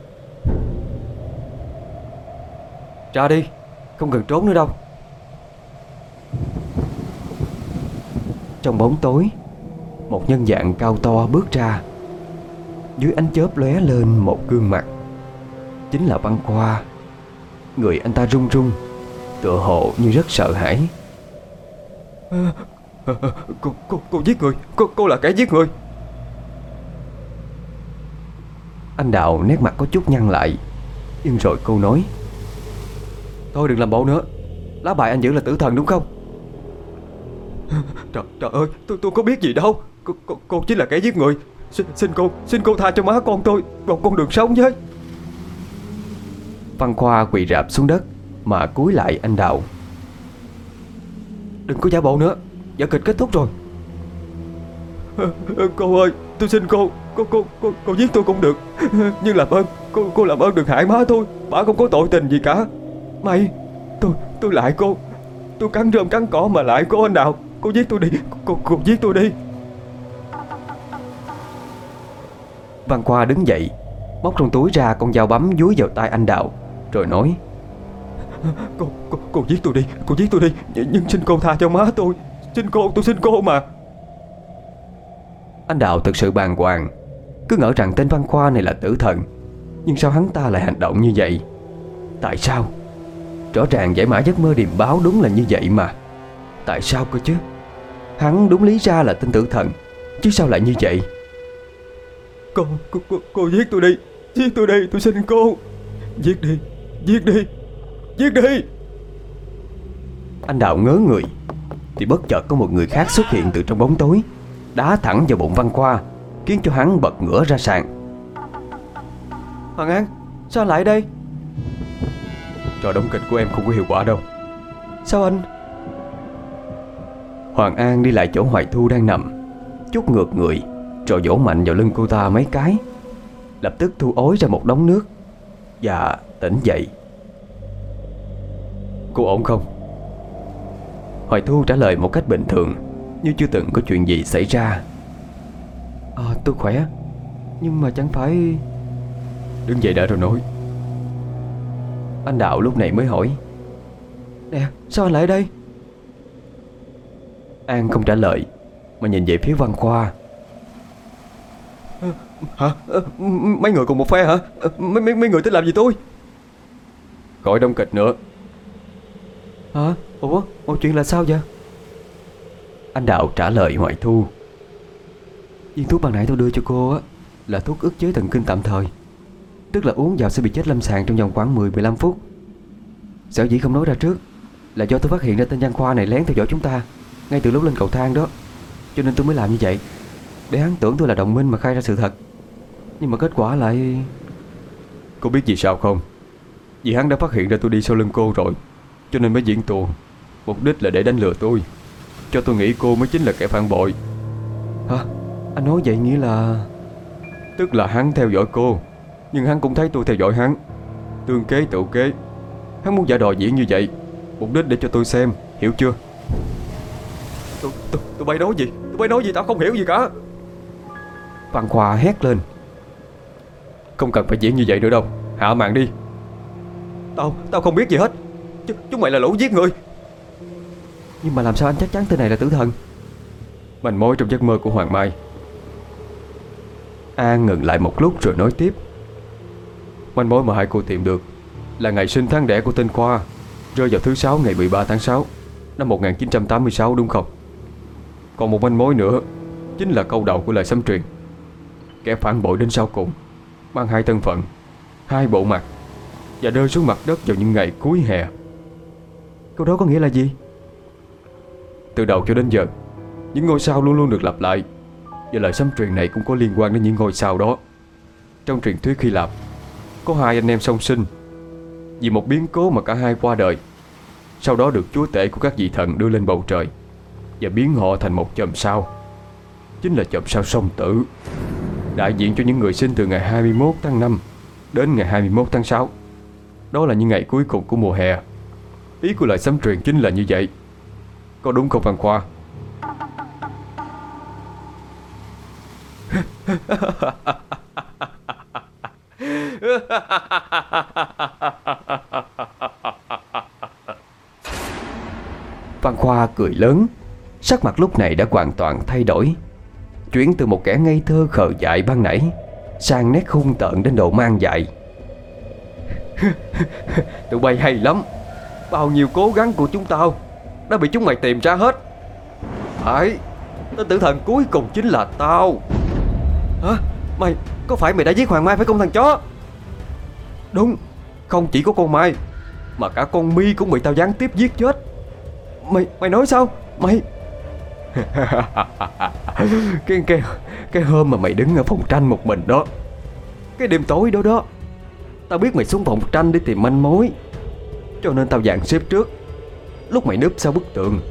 Ra đi, không cần trốn nữa đâu. Trong bóng tối, một nhân dạng cao to bước ra. Dưới ánh chớp lóe lên một gương mặt, chính là Văn Khoa. Người anh ta run run, tựa hồ như rất sợ hãi. Cô giết người. Cô là kẻ giết người. Anh Đạo nét mặt có chút nhăn lại, nhưng rồi cô nói: Thôi đừng làm bộ nữa. Lá bài anh giữ là tử thần đúng không? Trời ơi, tôi có biết gì đâu. Cô chính là kẻ giết người. Xin cô tha cho má con tôi, còn con đường sống với. Văn Khoa quỳ rạp xuống đất mà cúi lại anh Đạo. Đừng có giả bộ nữa, vở kịch kết thúc rồi. Cô ơi, tôi xin cô giết tôi cũng được, nhưng làm ơn cô làm ơn đừng hại má tôi. Bà không có tội tình gì cả. Tôi lại cô. Tôi cắn rơm cắn cỏ mà lại cô anh Đạo. Cô giết tôi đi. Cô giết tôi đi. Văn Khoa đứng dậy, móc trong túi ra con dao bấm dúi vào tay anh Đạo, rồi nói: Cô giết tôi đi, cô giết tôi đi, nhưng xin cô tha cho má tôi. Tôi xin cô mà. Anh Đạo thực sự bàng hoàng, cứ ngỡ rằng tên Văn Khoa này là tử thần. Nhưng sao hắn ta lại hành động như vậy? Tại sao? Rõ ràng giải mã giấc mơ điềm báo đúng là như vậy mà. Tại sao cơ chứ? Hắn đúng lý ra là tên tử thần, chứ sao lại như vậy? Cô giết tôi đi. Giết tôi đi, tôi xin cô. Giết đi, giết đi, giết đi. Anh Đạo ngớ người thì bất chợt có một người khác xuất hiện từ trong bóng tối, đá thẳng vào bụng Văn Khoa, khiến cho hắn bật ngửa ra sàn. Hoàng An, sao lại đây? Trò đóng kịch của em không có hiệu quả đâu. Sao anh? Hoàng An đi lại chỗ Hoài Thu đang nằm, chút ngược người, rồi vỗ mạnh vào lưng cô ta mấy cái. Lập tức Thu ối ra một đống nước và tỉnh dậy. Cô ổn không? Hoài Thu trả lời một cách bình thường, như chưa từng có chuyện gì xảy ra. Tôi khỏe, nhưng mà chẳng phải... Đứng dậy đã rồi nói. Anh Đạo lúc này mới hỏi: Nè, sao anh lại ở đây? An không trả lời, mà nhìn về phía Văn Khoa. Hả? Mấy người cùng một phe hả? Mấy người tính làm gì tôi? Gọi đóng kịch nữa. Hả? Ủa, mọi chuyện là sao vậy? Anh Đạo trả lời Hoài Thu: Viên thuốc ban nãy tôi đưa cho cô á là thuốc ức chế thần kinh tạm thời, tức là uống vào sẽ bị chết lâm sàng trong vòng khoảng 10-15 phút. Sở dĩ không nói ra trước là do tôi phát hiện ra tên Văn Khoa này lén theo dõi chúng ta ngay từ lúc lên cầu thang đó, cho nên tôi mới làm như vậy, để hắn tưởng tôi là đồng minh mà khai ra sự thật. Nhưng mà kết quả lại... Cô biết vì sao không? Vì hắn đã phát hiện ra tôi đi sau lưng cô rồi, cho nên mới diễn tuồng. Mục đích là để đánh lừa tôi, cho tôi nghĩ cô mới chính là kẻ phản bội. Hả? Anh nói vậy nghĩa là... Tức là hắn theo dõi cô, nhưng hắn cũng thấy tôi theo dõi hắn. Tương kế tự kế. Hắn muốn giả đò diễn như vậy, mục đích để cho tôi xem, hiểu chưa? Tụi bay nói gì? Tụi bay nói gì tao không hiểu gì cả. Văn Khoa hét lên: Không cần phải diễn như vậy nữa đâu, hạ màn đi. Tao không biết gì hết. Chúng mày là lũ giết người. Nhưng mà làm sao anh chắc chắn tên này là tử thần? Manh mối trong giấc mơ của Hoàng Mai. An ngừng lại một lúc rồi nói tiếp: Manh mối mà hai cô tìm được là ngày sinh tháng đẻ của tên Khoa, rơi vào thứ 6 ngày 13 tháng 6 năm 1986, đúng không? Còn một manh mối nữa chính là câu đầu của lời sấm truyền. Kẻ phản bội đến sau cùng, mang hai thân phận, hai bộ mặt, và rơi xuống mặt đất vào những ngày cuối hè. Câu đó có nghĩa là gì? Từ đầu cho đến giờ, những ngôi sao luôn luôn được lặp lại, và lời sấm truyền này cũng có liên quan đến những ngôi sao đó. Trong truyền thuyết Hy Lạp, có hai anh em song sinh. Vì một biến cố mà cả hai qua đời, sau đó được chúa tể của các vị thần đưa lên bầu trời và biến họ thành một chòm sao, chính là chòm sao song tử, đại diện cho những người sinh từ ngày 21 tháng 5 đến ngày 21 tháng 6. Đó là những ngày cuối cùng của mùa hè. Ý của lời sấm truyền chính là như vậy. Có đúng không Văn Khoa? Văn Khoa cười lớn, sắc mặt lúc này đã hoàn toàn thay đổi, chuyển từ một kẻ ngây thơ khờ dại ban nãy sang nét hung tợn đến độ mang dại. Tụi bay hay lắm. Bao nhiêu cố gắng của chúng tao đã bị chúng mày tìm ra hết. Phải, tên tử thần cuối cùng chính là tao. Hả? Có phải mày đã giết Hoàng Mai phải không thằng chó? Đúng, không chỉ có con Mai mà cả con My cũng bị tao gián tiếp giết chết. Mày nói sao? Mày... Cái hôm mà mày đứng ở phòng tranh một mình đó, cái đêm tối đó đó, tao biết mày xuống phòng tranh để tìm manh mối, cho nên tao dàn xếp trước. Lúc mày núp sau bức tường,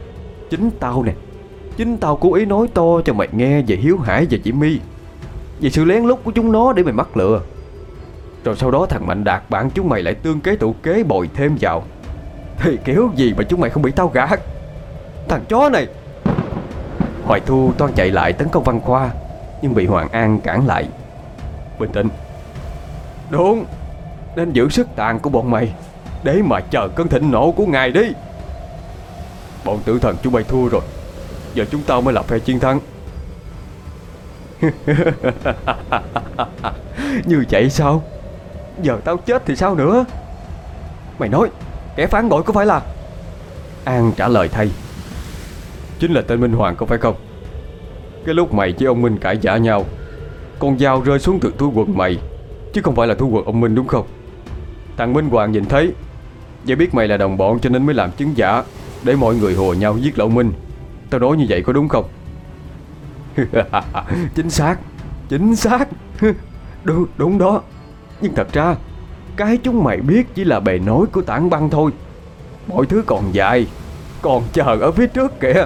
chính tao cố ý nói to cho mày nghe về Hiếu Hải và chị My, về sự lén lút của chúng nó để mày mắc lừa. Rồi sau đó thằng Mạnh Đạt bạn chúng mày lại tương kế tụ kế bồi thêm vào. Thì kiểu gì mà chúng mày không bị tao gạt. Thằng chó này. Hoài Thu toan chạy lại tấn công Văn Khoa, nhưng bị Hoàng An cản lại. Bình tĩnh. Đúng, nên giữ sức tàn của bọn mày để mà chờ cơn thịnh nộ của ngài đi. Bọn tử thần chúng mày thua rồi, giờ chúng tao mới là phe chiến thắng. Như vậy sao? Giờ tao chết thì sao nữa? Mày nói kẻ phản bội có phải là... An trả lời thay. Chính là tên Minh Hoàng có phải không? Cái lúc mày với ông Minh cãi vã nhau, con dao rơi xuống từ túi quần mày, chứ không phải là túi quần ông Minh đúng không? Thằng Minh Hoàng nhìn thấy, vậy biết mày là đồng bọn cho nên mới làm chứng giả, để mọi người hùa nhau giết lão Minh. Tao nói như vậy có đúng không? Chính xác. Chính xác. Đúng đó. Nhưng thật ra cái chúng mày biết chỉ là bề nối của tảng băng thôi. Mọi thứ còn dài, còn chờ ở phía trước kìa.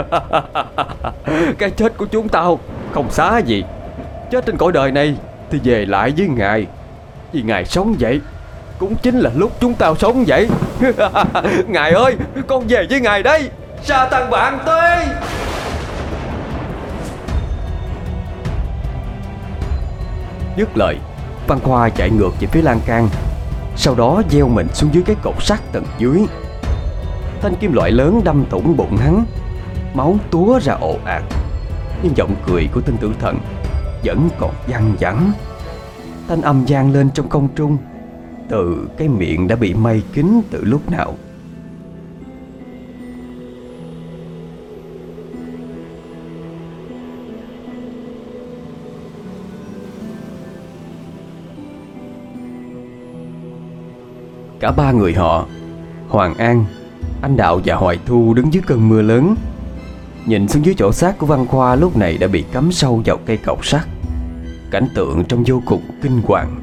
Cái chết của chúng tao không xá gì. Chết trên cõi đời này thì về lại với ngài. Vì ngài sống vậy cũng chính là lúc chúng tao sống vậy. Ngài ơi, con về với ngài đây. Sa tăng bạn tới. Dứt lời, Văn Khoa chạy ngược về phía lan can, sau đó gieo mình xuống dưới cái cột sắt tầng dưới. Thanh kim loại lớn đâm thủng bụng hắn, máu túa ra ồ ạt. Nhưng giọng cười của tên tử thần vẫn còn văng vẳng. Thanh âm vang lên trong không trung từ cái miệng đã bị mây kín từ lúc nào. Cả ba người họ, Hoàng An, anh Đạo và Hoài Thu, đứng dưới cơn mưa lớn, nhìn xuống dưới chỗ xác của Văn Khoa lúc này đã bị cắm sâu vào cây cọc sắt. Cảnh tượng trông vô cùng kinh hoàng.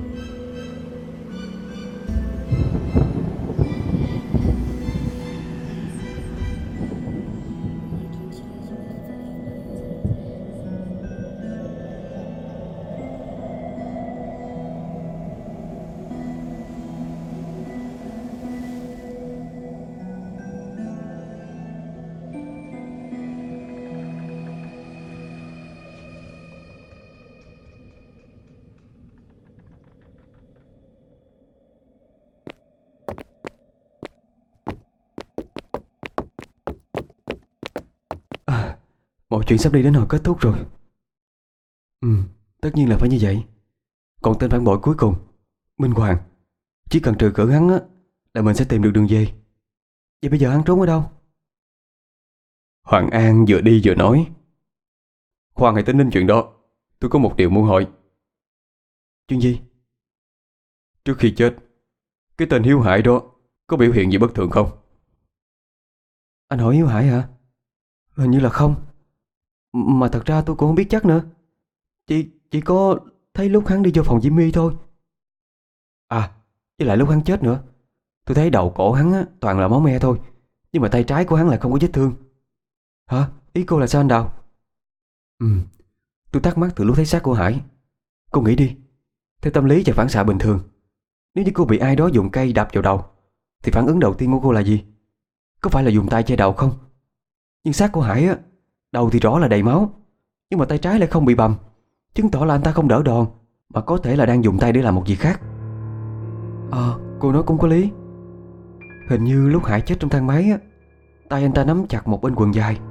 Mọi chuyện sắp đi đến hồi kết thúc rồi. Tất nhiên là phải như vậy. Còn tên phản bội cuối cùng, Minh Hoàng, chỉ cần trừ khử hắn á, là mình sẽ tìm được đường về. Vậy bây giờ hắn trốn ở đâu? Hoàng An vừa đi vừa nói. Khoan, hãy tính đến chuyện đó. Tôi có một điều muốn hỏi. Chuyện gì? Trước khi chết, cái tên Hiếu Hải đó có biểu hiện gì bất thường không? Anh hỏi Hiếu Hải hả? Hình như là không. Mà thật ra tôi cũng không biết chắc nữa. Chỉ có thấy lúc hắn đi vô phòng Diễm My thôi. À, với lại lúc hắn chết nữa, tôi thấy đầu cổ hắn á, toàn là máu me thôi, nhưng mà tay trái của hắn lại không có vết thương. Hả? Ý cô là sao anh Đào? Tôi thắc mắc từ lúc thấy xác của Hải. Cô nghĩ đi, theo tâm lý và phản xạ bình thường, nếu như cô bị ai đó dùng cây đập vào đầu thì phản ứng đầu tiên của cô là gì? Có phải là dùng tay che đầu không? Nhưng xác của Hải á, đầu thì rõ là đầy máu, nhưng mà tay trái lại không bị bầm, chứng tỏ là anh ta không đỡ đòn, mà có thể là đang dùng tay để làm một việc khác. Cô nói cũng có lý. Hình như lúc Hải chết trong thang máy á, tay anh ta nắm chặt một bên quần dài.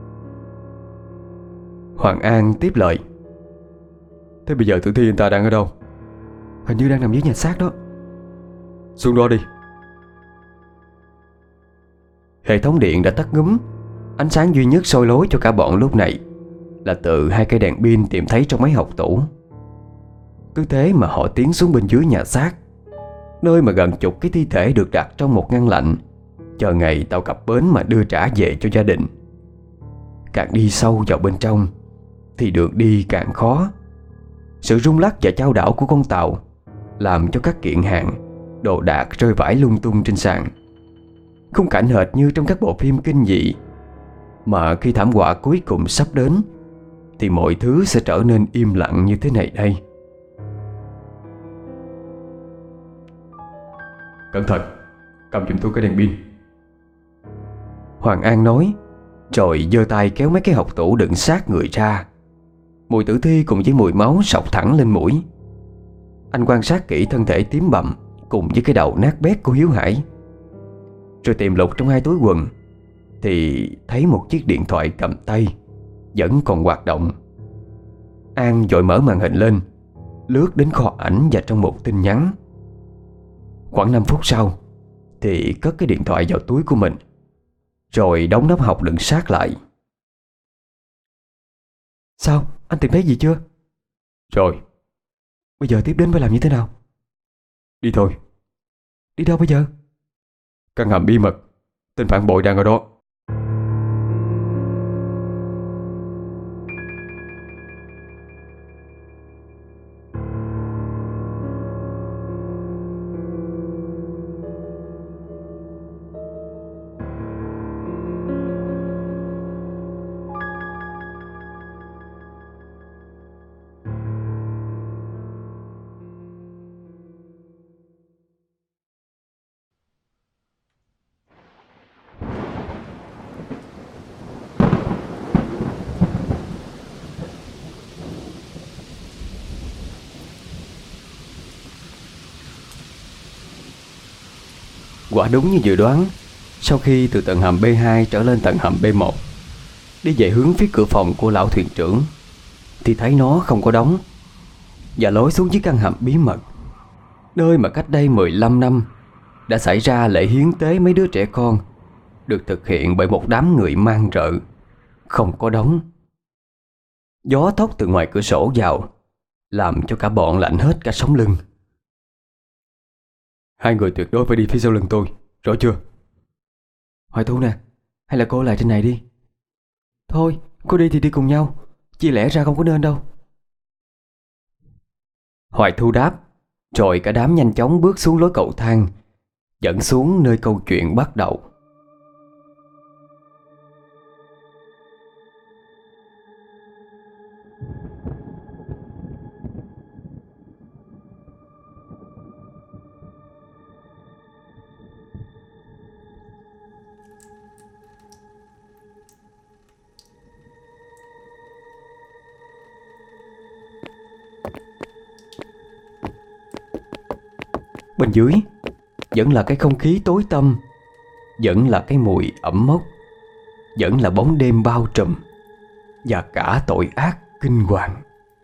Hoàng An tiếp lời. Thế bây giờ tử thi anh ta đang ở đâu? Hình như đang nằm dưới nhà xác đó. Xuống đó đi. Hệ thống điện đã tắt ngúm. Ánh sáng duy nhất soi lối cho cả bọn lúc này là từ hai cây đèn pin tìm thấy trong máy học tủ. Cứ thế mà họ tiến xuống bên dưới nhà xác, nơi mà gần chục cái thi thể được đặt trong một ngăn lạnh, chờ ngày tàu cập bến mà đưa trả về cho gia đình. Càng đi sâu vào bên trong thì đường đi càng khó. Sự rung lắc và chao đảo của con tàu làm cho các kiện hàng, đồ đạc rơi vãi lung tung trên sàn. Khung cảnh hệt như trong các bộ phim kinh dị, mà khi thảm họa cuối cùng sắp đến thì mọi thứ sẽ trở nên im lặng như thế này đây. Cẩn thận, cầm giùm tôi cái đèn pin. Hoàng An nói, rồi giơ tay kéo mấy cái hộc tủ đựng xác người ra. Mùi tử thi cùng với mùi máu sộc thẳng lên mũi. Anh quan sát kỹ thân thể tím bầm cùng với cái đầu nát bét của Hiếu Hải, rồi tìm lục trong hai túi quần thì thấy một chiếc điện thoại cầm tay vẫn còn hoạt động. An vội mở màn hình lên, lướt đến kho ảnh và trong một tin nhắn. Khoảng 5 phút sau thì cất cái điện thoại vào túi của mình, rồi đóng nắp hộp đựng sát lại. Sao? Anh tìm thấy gì chưa? Rồi. Bây giờ tiếp đến phải làm như thế nào? Đi thôi. Đi đâu bây giờ? Căn hầm bí mật. Tên phản bội đang ở đó. Quả đúng như dự đoán, sau khi từ tầng hầm B2 trở lên tầng hầm B1, đi về hướng phía cửa phòng của lão thuyền trưởng, thì thấy nó không có đóng, và lối xuống dưới căn hầm bí mật, nơi mà cách đây 15 năm đã xảy ra lễ hiến tế mấy đứa trẻ con, được thực hiện bởi một đám người man rợ, không có đóng. Gió thốc từ ngoài cửa sổ vào, làm cho cả bọn lạnh hết cả sống lưng. Hai người tuyệt đối phải đi phía sau lưng tôi, rõ chưa? Hoài Thu nè, hay là cô lại trên này đi. Thôi, cô đi thì đi cùng nhau, chia lẽ ra không có nên đâu. Hoài Thu đáp, rồi cả đám nhanh chóng bước xuống lối cầu thang dẫn xuống nơi câu chuyện bắt đầu. Bên dưới vẫn là cái không khí tối tăm, vẫn là cái mùi ẩm mốc, vẫn là bóng đêm bao trùm, và cả tội ác kinh hoàng.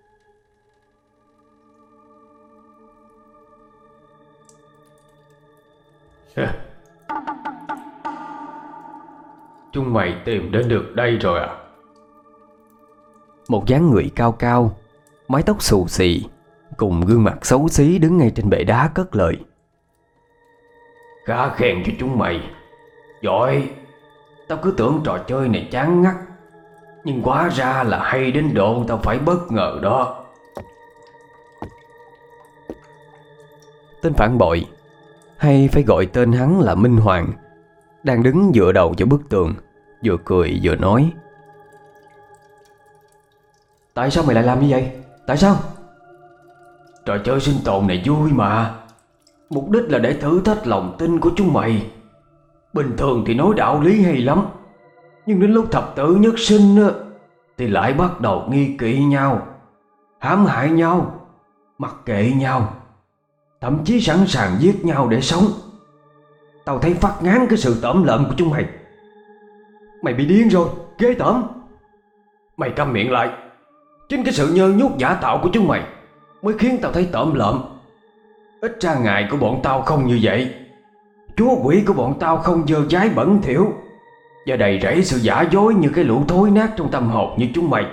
Chúng mày tìm đến được đây rồi à? Một dáng người cao cao, mái tóc xù xì, cùng gương mặt xấu xí đứng ngay trên bệ đá cất lời. Khá khen cho chúng mày. Giỏi. Tao cứ tưởng trò chơi này chán ngắt, nhưng hóa ra là hay đến độ tao phải bất ngờ đó. Tên phản bội, hay phải gọi tên hắn là Minh Hoàng, đang đứng dựa đầu vào bức tường, vừa cười vừa nói. Tại sao mày lại làm như vậy? Tại sao? Trò chơi sinh tồn này vui mà. Mục đích là để thử thách lòng tin của chúng mày. Bình thường thì nói đạo lý hay lắm, nhưng đến lúc thập tử nhất sinh thì lại bắt đầu nghi kỵ nhau, hãm hại nhau, mặc kệ nhau, thậm chí sẵn sàng giết nhau để sống. Tao thấy phát ngán cái sự tởm lợm của chúng mày. Mày bị điên rồi, ghê tởm. Mày câm miệng lại. Chính cái sự nhơ nhút giả tạo của chúng mày mới khiến tao thấy tởm lợm. Ít ra ngày của bọn tao không như vậy. Chúa quỷ của bọn tao không dơ dái bẩn thỉu và đầy rẫy sự giả dối như cái lũ thối nát trong tâm hồn như chúng mày.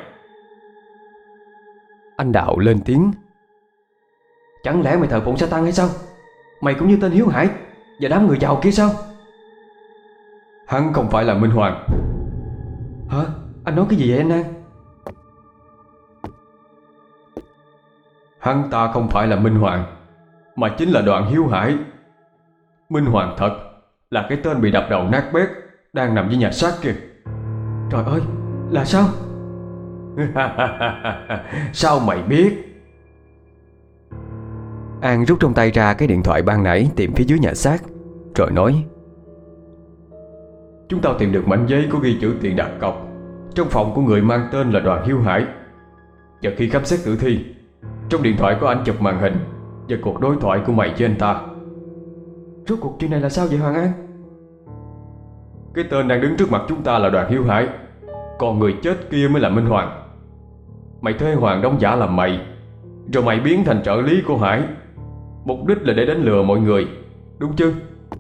Anh Đạo lên tiếng. Chẳng lẽ mày thờ phụng Satan hay sao? Mày cũng như tên Hiếu Hải và đám người giàu kia sao? Hắn không phải là Minh Hoàng. Hả? Anh nói cái gì vậy anh An? Hắn ta không phải là Minh Hoàng, mà chính là Đoàn Hiếu Hải. Minh Hoàng thật là cái tên bị đập đầu nát bét đang nằm dưới nhà xác kia. Trời ơi, là sao? Sao mày biết? An rút trong tay ra cái điện thoại ban nãy tìm phía dưới nhà xác, rồi nói. Chúng tao tìm được mảnh giấy có ghi chữ tiền đặt cọc trong phòng của người mang tên là Đoàn Hiếu Hải. Và khi khám xét tử thi, trong điện thoại có ảnh chụp màn hình và cuộc đối thoại của mày với anh ta. Rốt cuộc chuyện này là sao vậy Hoàng An? Cái tên đang đứng trước mặt chúng ta là Đoàn Hiếu Hải, còn người chết kia mới là Minh Hoàng. Mày thuê Hoàng đóng giả làm mày, rồi mày biến thành trợ lý của Hải. Mục đích là để đánh lừa mọi người, đúng chứ?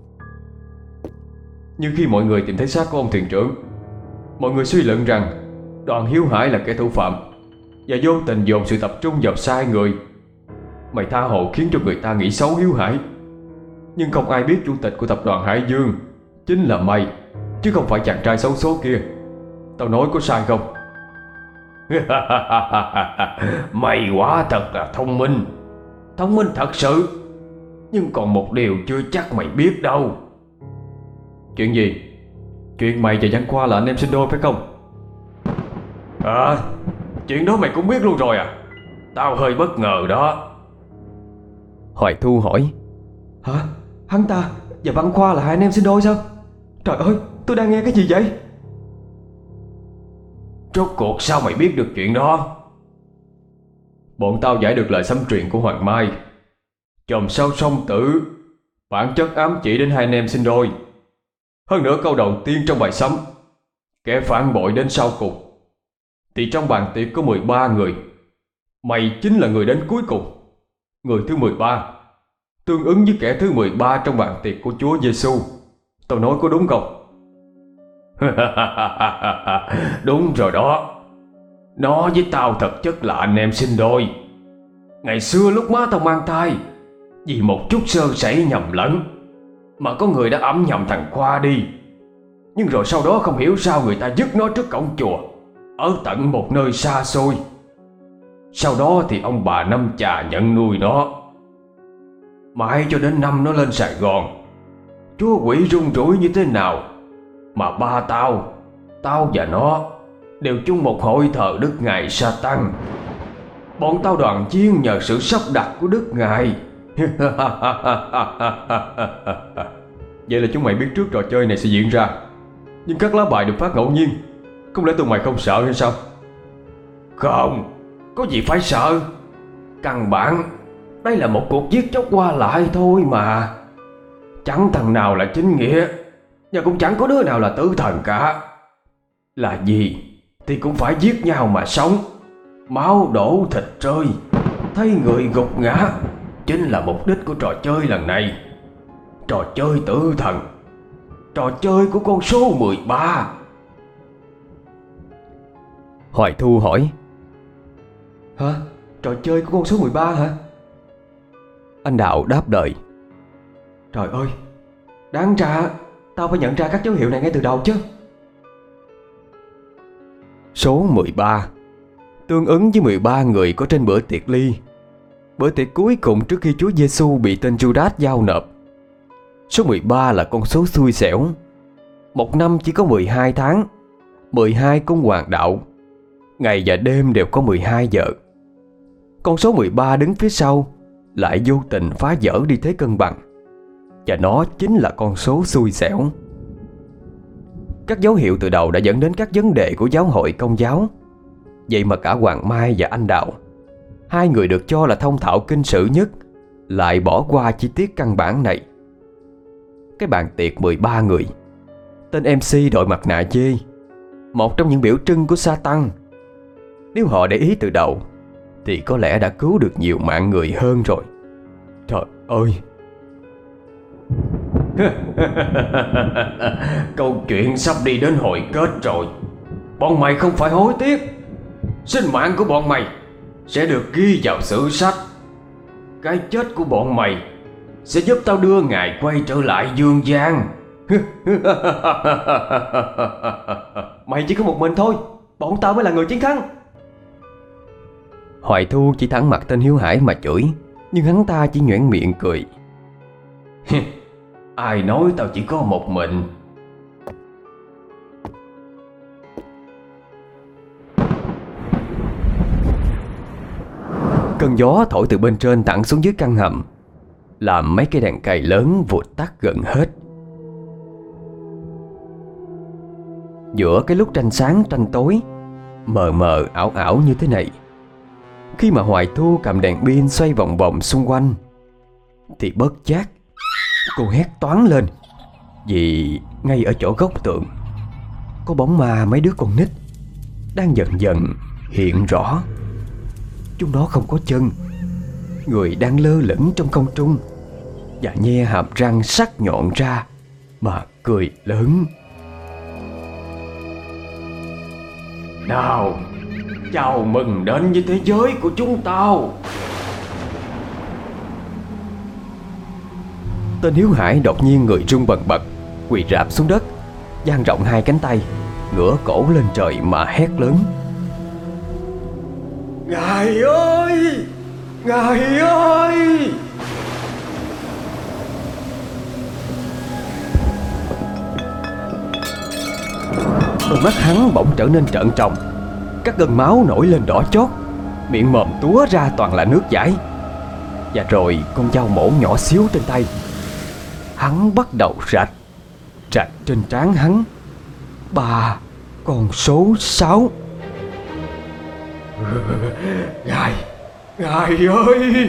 Nhưng khi mọi người tìm thấy xác của ông thuyền trưởng, mọi người suy luận rằng Đoàn Hiếu Hải là kẻ thủ phạm và vô tình dồn sự tập trung vào sai người. Mày tha hồ khiến cho người ta nghĩ xấu Hiếu Hải, nhưng không ai biết chủ tịch của tập đoàn Hải Dương chính là mày, chứ không phải chàng trai xấu số kia. Tao nói có sai không? Mày quả thật là thông minh. Thông minh thật sự. Nhưng còn một điều chưa chắc mày biết đâu. Chuyện gì? Chuyện mày và Văn Khoa là anh em sinh đôi phải không? Chuyện đó mày cũng biết luôn rồi à? Tao hơi bất ngờ đó. Hoài Thu hỏi. Hả? Hắn ta và Văn Khoa là hai anh em sinh đôi sao? Trời ơi, tôi đang nghe cái gì vậy? Rốt cuộc sao mày biết được chuyện đó? Bọn tao giải được lời xâm truyền của Hoàng Mai. Chòm sao song tử bản chất ám chỉ đến hai anh em sinh đôi. Hơn nữa câu đầu tiên trong bài sấm, kẻ phản bội đến sau cùng, thì trong bàn tiệc có 13 người. Mày chính là người đến cuối cùng, người thứ 13, tương ứng với kẻ thứ 13 trong bàn tiệc của Chúa Giêsu. Tao nói có đúng không? Đúng rồi đó. Nó với tao thật chất là anh em sinh đôi. Ngày xưa lúc má tao mang thai, vì một chút sơ sẩy nhầm lẫn mà có người đã ẵm nhầm thằng Khoa đi. Nhưng rồi sau đó không hiểu sao người ta vứt nó trước cổng chùa, ở tận một nơi xa xôi. Sau đó thì ông bà Năm Chà nhận nuôi nó. Mãi cho đến năm nó lên Sài Gòn, chúa quỷ rung rủi như thế nào mà ba tao và nó đều chung một hội thờ Đức Ngài Sa-tăng. Bọn tao đoàn viên nhờ sự sắp đặt của Đức Ngài. Vậy là chúng mày biết trước trò chơi này sẽ diễn ra, nhưng các lá bài được phát ngẫu nhiên. Không lẽ tụi mày không sợ hay sao? Không, có gì phải sợ. Căn bản đây là một cuộc giết chóc qua lại thôi mà. Chẳng thằng nào là chính nghĩa, và cũng chẳng có đứa nào là tử thần cả. Là gì thì cũng phải giết nhau mà sống. Máu đổ thịt rơi, thấy người gục ngã, chính là mục đích của trò chơi lần này. Trò chơi tử thần, trò chơi của con số 13. Hoài Thu hỏi. Hả? Trò chơi của con số 13 hả? Anh Đạo đáp lời. Trời ơi, đáng ra tao phải nhận ra các dấu hiệu này ngay từ đầu chứ. Số 13 tương ứng với 13 người có trên bữa tiệc ly, bữa tiệc cuối cùng trước khi Chúa Giêsu bị tên Judas giao nộp. Số 13 là con số xui xẻo. Một năm chỉ có 12 tháng, 12 cung hoàng đạo, ngày và đêm đều có 12 giờ. Con số 13 đứng phía sau lại vô tình phá vỡ đi thế cân bằng, và nó chính là con số xui xẻo. Các dấu hiệu từ đầu đã dẫn đến các vấn đề của giáo hội Công giáo. Vậy mà cả Hoàng Mai và anh Đạo, hai người được cho là thông thạo kinh sử nhất, lại bỏ qua chi tiết căn bản này. Cái bàn tiệc 13 người, tên MC đội mặt nạ dê, một trong những biểu trưng của Sa-tăng. Nếu họ để ý từ đầu thì có lẽ đã cứu được nhiều mạng người hơn rồi. Trời ơi. Câu chuyện sắp đi đến hồi kết rồi. Bọn mày không phải hối tiếc. Sinh mạng của bọn mày sẽ được ghi vào sử sách. Cái chết của bọn mày sẽ giúp tao đưa ngài quay trở lại dương gian. Mày chỉ có một mình thôi, bọn tao mới là người chiến thắng. Hoài Thu chỉ thẳng mặt tên Hiếu Hải mà chửi, nhưng hắn ta chỉ nhoẻn miệng cười. Ai nói tao chỉ có một mình. Cơn gió thổi từ bên trên thẳng xuống dưới căn hầm, làm mấy cây đèn cày lớn vụt tắt gần hết. Giữa cái lúc tranh sáng tranh tối, mờ mờ ảo ảo như thế này, khi mà Hoài Thu cầm đèn pin xoay vòng vòng xung quanh, thì bất giác cô hét toáng lên, vì ngay ở chỗ góc tường có bóng ma mấy đứa con nít đang dần dần hiện rõ. Chúng nó không có chân, người đang lơ lửng trong không trung và nhe hàm răng sắc nhọn ra mà cười lớn. Nào, chào mừng đến với thế giới của chúng tao. Tên Hiếu Hải đột nhiên người run bần bật, quỳ rạp xuống đất, dang rộng hai cánh tay, ngửa cổ lên trời mà hét lớn. Ngài ơi! Ngài ơi! Đôi mắt hắn bỗng trở nên trợn tròng, các gân máu nổi lên đỏ chót, miệng mồm túa ra toàn là nước dãi. Và rồi con dao mổ nhỏ xíu trên tay hắn bắt đầu rạch trên trán hắn 3 con số 6. Ngài ơi!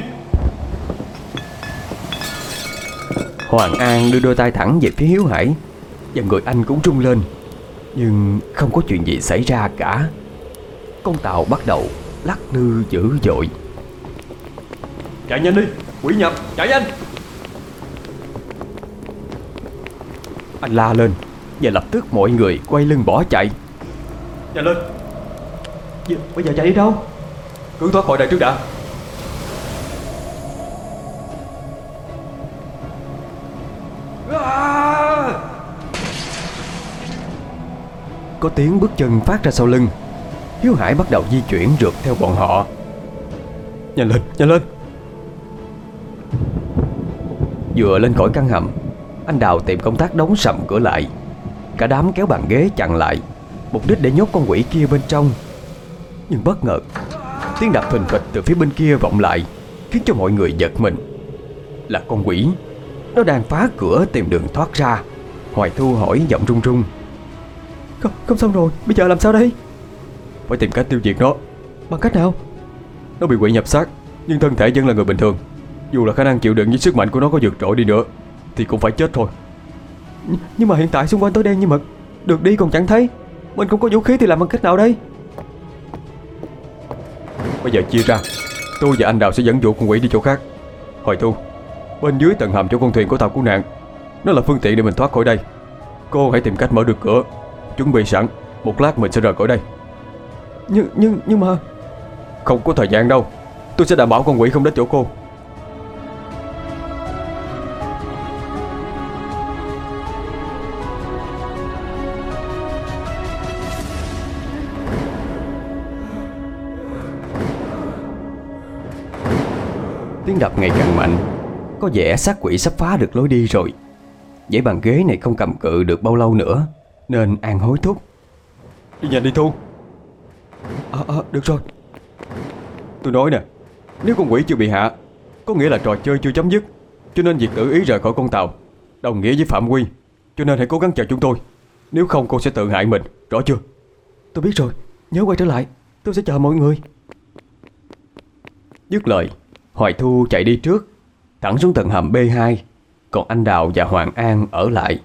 Hoàng An đưa đôi tay thẳng về phía Hiếu Hải, và người anh cũng rung lên. Nhưng không có chuyện gì xảy ra cả. Con tàu bắt đầu lắc lư dữ dội. Chạy nhanh đi, quỷ nhập, chạy nhanh! Anh la lên, và lập tức mọi người quay lưng bỏ chạy. Nhanh lên! Bây giờ chạy đi đâu? Cứ thoát khỏi đây trước đã. Có tiếng bước chân phát ra sau lưng. Hiếu Hải bắt đầu di chuyển rượt theo bọn họ. Nhanh lên, nhanh lên! Vừa lên khỏi căn hầm, anh Đào tìm công tác đóng sầm cửa lại. Cả đám kéo bàn ghế chặn lại, mục đích để nhốt con quỷ kia bên trong. Nhưng bất ngờ, tiếng đập phình phịch từ phía bên kia vọng lại, khiến cho mọi người giật mình. Là con quỷ, nó đang phá cửa tìm đường thoát ra. Hoài Thu hỏi giọng run run. Không xong rồi, bây giờ làm sao đây? Phải tìm cách tiêu diệt nó. Bằng cách nào? Nó bị quỷ nhập xác, nhưng thân thể vẫn là người bình thường. Dù là khả năng chịu đựng với sức mạnh của nó có vượt trội đi nữa thì cũng phải chết thôi. Nhưng mà hiện tại xung quanh tối đen như mực, được đi còn chẳng thấy. Mình không có vũ khí thì làm bằng cách nào đây? Bây giờ chia ra, tôi và anh Đào sẽ dẫn dụ con quỷ đi chỗ khác. Hoài Thu, bên dưới tầng hầm chỗ con thuyền của tàu cứu nạn, nó là phương tiện để mình thoát khỏi đây. Cô hãy tìm cách mở được cửa, chuẩn bị sẵn, một lát mình sẽ rời khỏi đây. Nhưng mà không có thời gian đâu. Tôi sẽ đảm bảo con quỷ không đến chỗ cô. Tiếng đập ngày càng mạnh, có vẻ xác quỷ sắp phá được lối đi rồi. Dãy bàn ghế này không cầm cự được bao lâu nữa, nên An hối thúc. Đi nhanh đi Thu. Được rồi. Tôi nói nè, nếu con quỷ chưa bị hạ, có nghĩa là trò chơi chưa chấm dứt. Cho nên việc tự ý rời khỏi con tàu đồng nghĩa với phạm quy. Cho nên hãy cố gắng chờ chúng tôi. Nếu không cô sẽ tự hại mình, rõ chưa? Tôi biết rồi, nhớ quay trở lại. Tôi sẽ chờ mọi người. Dứt lời, Hoài Thu chạy đi trước, thẳng xuống tầng hầm B2. Còn anh Đào và Hoàng An ở lại.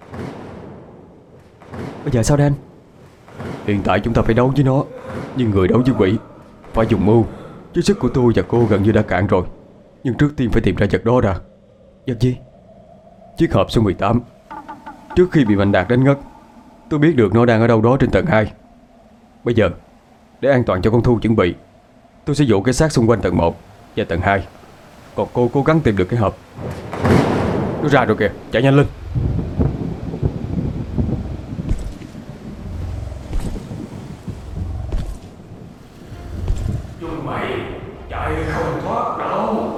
Bây giờ sao đây anh? Hiện tại chúng ta phải đấu với nó, nhưng người đấu với quỷ phải dùng mưu, chứ sức của tôi và cô gần như đã cạn rồi. Nhưng trước tiên phải tìm ra vật đó ra. Vật gì? Chiếc hộp số 18. Trước khi bị Mạnh Đạt đánh ngất, tôi biết được nó đang ở đâu đó trên tầng 2. Bây giờ, để an toàn cho con Thu chuẩn bị, tôi sẽ dụ cái xác xung quanh tầng 1 và tầng 2. Còn cô cố gắng tìm được cái hộp. Nó ra rồi kìa, chạy nhanh lên. Chúng mày chạy không thoát đâu.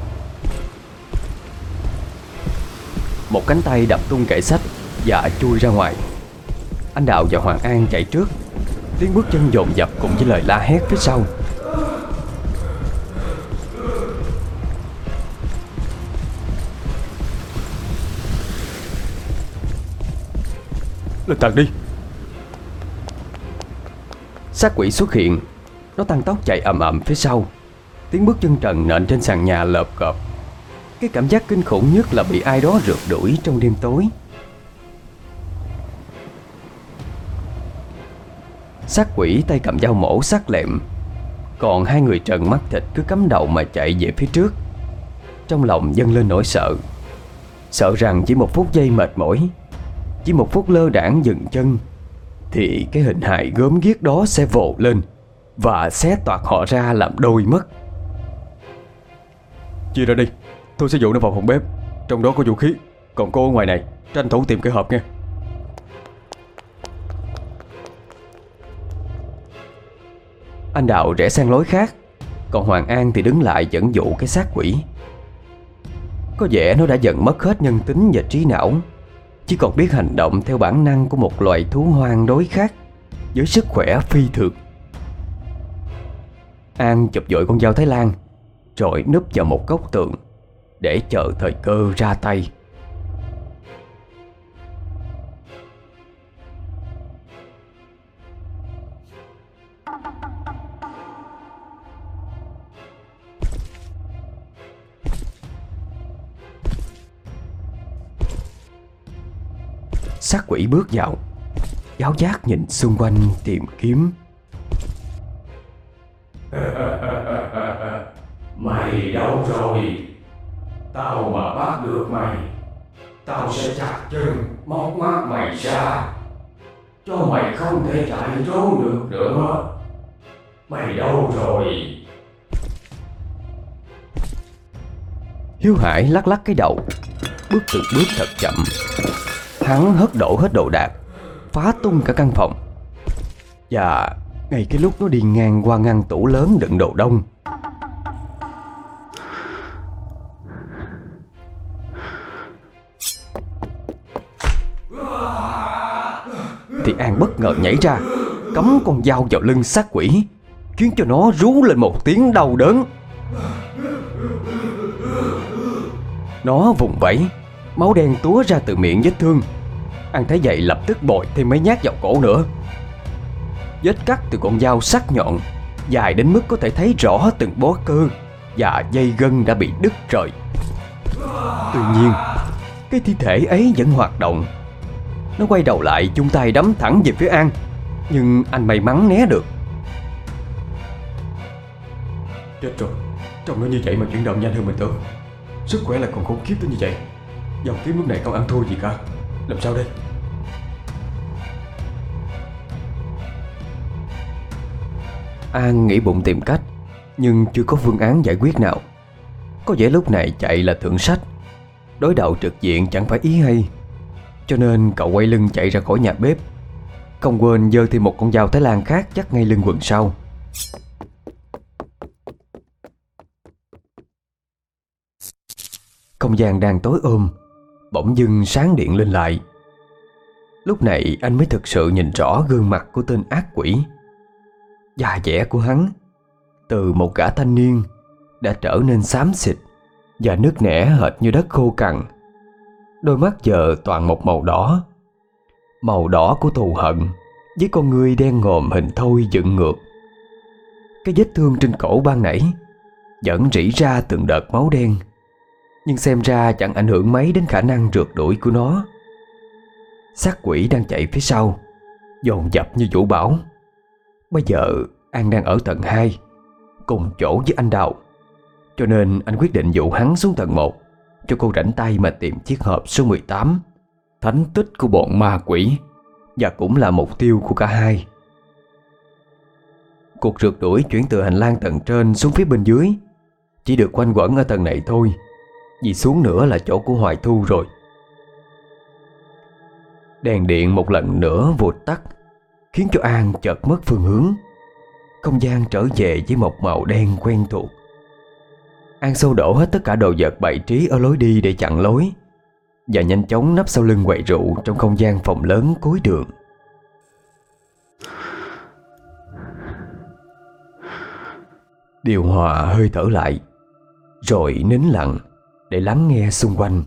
Một cánh tay đập tung kệ sách và chui ra ngoài. Anh Đào và Hoàng An chạy trước, tiếng bước chân dồn dập cùng với lời la hét phía sau. Lên tầng đi. Xác quỷ xuất hiện. Nó tăng tốc chạy ầm ầm phía sau. Tiếng bước chân trần nện trên sàn nhà lợp cộp. Cái cảm giác kinh khủng nhất là bị ai đó rượt đuổi trong đêm tối. Xác quỷ tay cầm dao mổ sắc lẹm, còn hai người trần mắt thịt cứ cắm đầu mà chạy về phía trước. Trong lòng dâng lên nỗi sợ. Sợ rằng chỉ một phút giây mệt mỏi, chỉ một phút lơ đãng dừng chân, thì cái hình hài gớm ghiếc đó sẽ vồ lên và xé toạc họ ra làm đôi mất. Chia ra đi, tôi sẽ dụ nó vào phòng bếp, trong đó có vũ khí. Còn cô ở ngoài này tranh thủ tìm cái hộp nghe. Anh Đạo rẽ sang lối khác, còn Hoàng An thì đứng lại dẫn dụ cái xác quỷ. Có vẻ nó đã dần mất hết nhân tính và trí não, chỉ còn biết hành động theo bản năng của một loài thú hoang đối khác, với sức khỏe phi thường. An chụp vội con dao Thái Lan, rồi núp vào một góc tường để chờ thời cơ ra tay. Xác quỷ bước vào, giáo giác nhìn xung quanh tìm kiếm. Mày đâu rồi? Tao mà bắt được mày, tao sẽ chặt chân móc mắt mày ra, cho mày không thể chạy trốn được nữa. Mày đâu rồi? Hiếu Hải lắc lắc cái đầu, bước từng bước thật chậm. Hắn hất đổ hết đồ đạc, phá tung cả căn phòng. Và ngay cái lúc nó đi ngang qua ngăn tủ lớn đựng đồ đông, thì An bất ngờ nhảy ra, cắm con dao vào lưng xác quỷ, khiến cho nó rú lên một tiếng đau đớn. Nó vùng vẫy, máu đen túa ra từ miệng vết thương. An thấy vậy lập tức bồi thêm mấy nhát vào cổ nữa. Vết cắt từ con dao sắc nhọn dài đến mức có thể thấy rõ từng bó cơ và dây gân đã bị đứt rời. Tuy nhiên, cái thi thể ấy vẫn hoạt động. Nó quay đầu lại chung tay đấm thẳng về phía An, nhưng anh may mắn né được. Chết rồi, trông nó như vậy mà chuyển động nhanh hơn mình tưởng. Sức khỏe lại còn khủng khiếp tới như vậy. Dòng kiếm lúc này không ăn thua gì cả. Làm sao đây? An nghĩ bụng tìm cách, nhưng chưa có phương án giải quyết nào. Có vẻ lúc này chạy là thượng sách, đối đầu trực diện chẳng phải ý hay. Cho nên cậu quay lưng chạy ra khỏi nhà bếp, không quên giơ thêm một con dao Thái Lan khác chắc ngay lưng quần sau. Không gian đang tối ôm, bỗng dưng sáng điện lên lại. Lúc này anh mới thực sự nhìn rõ gương mặt của tên ác quỷ. Da dẻ của hắn từ một gã thanh niên đã trở nên xám xịt và nứt nẻ hệt như đất khô cằn. Đôi mắt giờ toàn một màu đỏ, màu đỏ của thù hận, với con ngươi đen ngòm hình thoi dựng ngược. Cái vết thương trên cổ ban nãy vẫn rỉ ra từng đợt máu đen, nhưng xem ra chẳng ảnh hưởng mấy đến khả năng rượt đuổi của nó. Xác quỷ đang chạy phía sau, dồn dập như vũ bão. Bây giờ An đang ở tầng 2, cùng chỗ với anh Đào, cho nên anh quyết định dụ hắn xuống tầng 1, cho cô rảnh tay mà tìm chiếc hộp số 18, thánh tích của bọn ma quỷ, và cũng là mục tiêu của cả hai. Cuộc rượt đuổi chuyển từ hành lang tầng trên xuống phía bên dưới chỉ được quanh quẩn ở tầng này thôi, vì xuống nữa là chỗ của Hoài Thu rồi. Đèn điện một lần nữa vụt tắt, khiến cho An chợt mất phương hướng. Không gian trở về với một màu đen quen thuộc. An xô đổ hết tất cả đồ vật bày trí ở lối đi để chặn lối, và nhanh chóng nấp sau lưng quầy rượu trong không gian phòng lớn cuối đường. Điều hòa hơi thở lại, rồi nín lặng để lắng nghe xung quanh.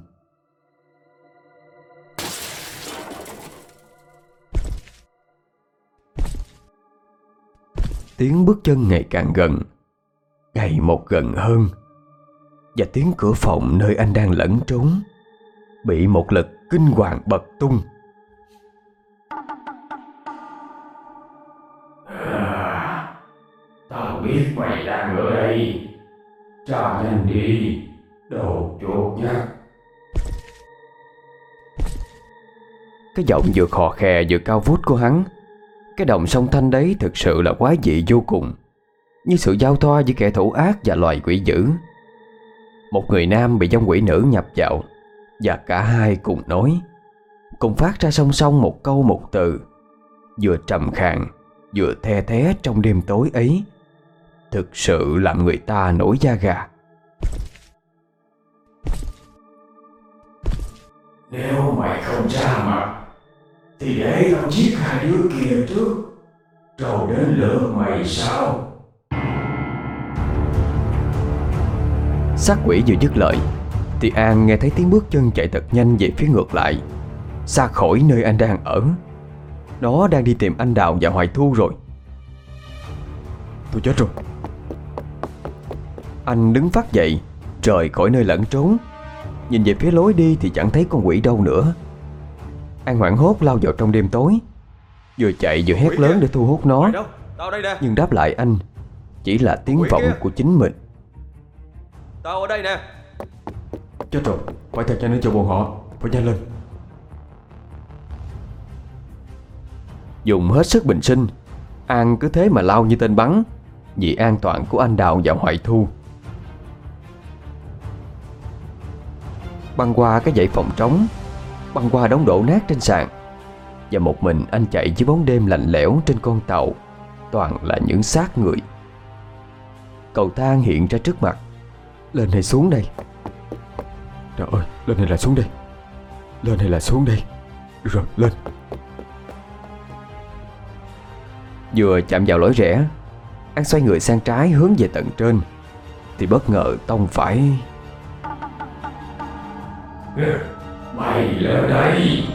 Tiếng bước chân ngày càng gần, ngày một gần hơn. và tiếng cửa phòng nơi anh đang lẩn trốn bị một lực kinh hoàng bật tung. Tao biết mày đang ở đây. Ra nhanh đi, đồ chuột nhắt. Cái giọng vừa khò khè vừa cao vút của hắn, cái đồng song thanh đấy thực sự là quái dị vô cùng, như sự giao thoa giữa kẻ thủ ác và loài quỷ dữ. Một người nam bị vong quỷ nữ nhập vào, và cả hai cùng nói, cùng phát ra song song một câu một từ, vừa trầm khàn vừa the thé trong đêm tối ấy, thực sự làm người ta nổi da gà. Nếu mày không ra mặt thì để tao giết hai đứa kia trước, rồi đến lượt mày sao? Xác quỷ vừa dứt lời thì An nghe thấy tiếng bước chân chạy thật nhanh về phía ngược lại, xa khỏi nơi anh đang ở. Nó đang đi tìm anh Đào và Hoài Thu rồi. Tôi chết rồi. Anh đứng phát dậy, rời khỏi nơi lẩn trốn. Nhìn về phía lối đi thì chẳng thấy con quỷ đâu nữa. An hoảng hốt lao vào trong đêm tối, vừa chạy vừa hét lớn để thu hút nó. Tao đây nè. Nhưng đáp lại anh chỉ là tiếng vọng của chính mình. Tao ở đây nè. Chết rồi, phải thật nhanh đến chỗ bọn họ. Phải nhanh lên. Dùng hết sức bình sinh, An cứ thế mà lao như tên bắn, vì an toàn của anh Đào và Hoài Thu. Băng qua cái dãy phòng trống, băng qua đống đổ nát trên sàn, và một mình anh chạy dưới bóng đêm lạnh lẽo trên con tàu toàn là những xác người. Cầu thang hiện ra trước mặt. Lên hay xuống đây? Trời ơi, lên hay là xuống đây? Lên hay là xuống đây? Được rồi, lên. Vừa chạm vào lối rẽ, An xoay người sang trái hướng về tận trên, thì bất ngờ tông phải. Mày lên đây.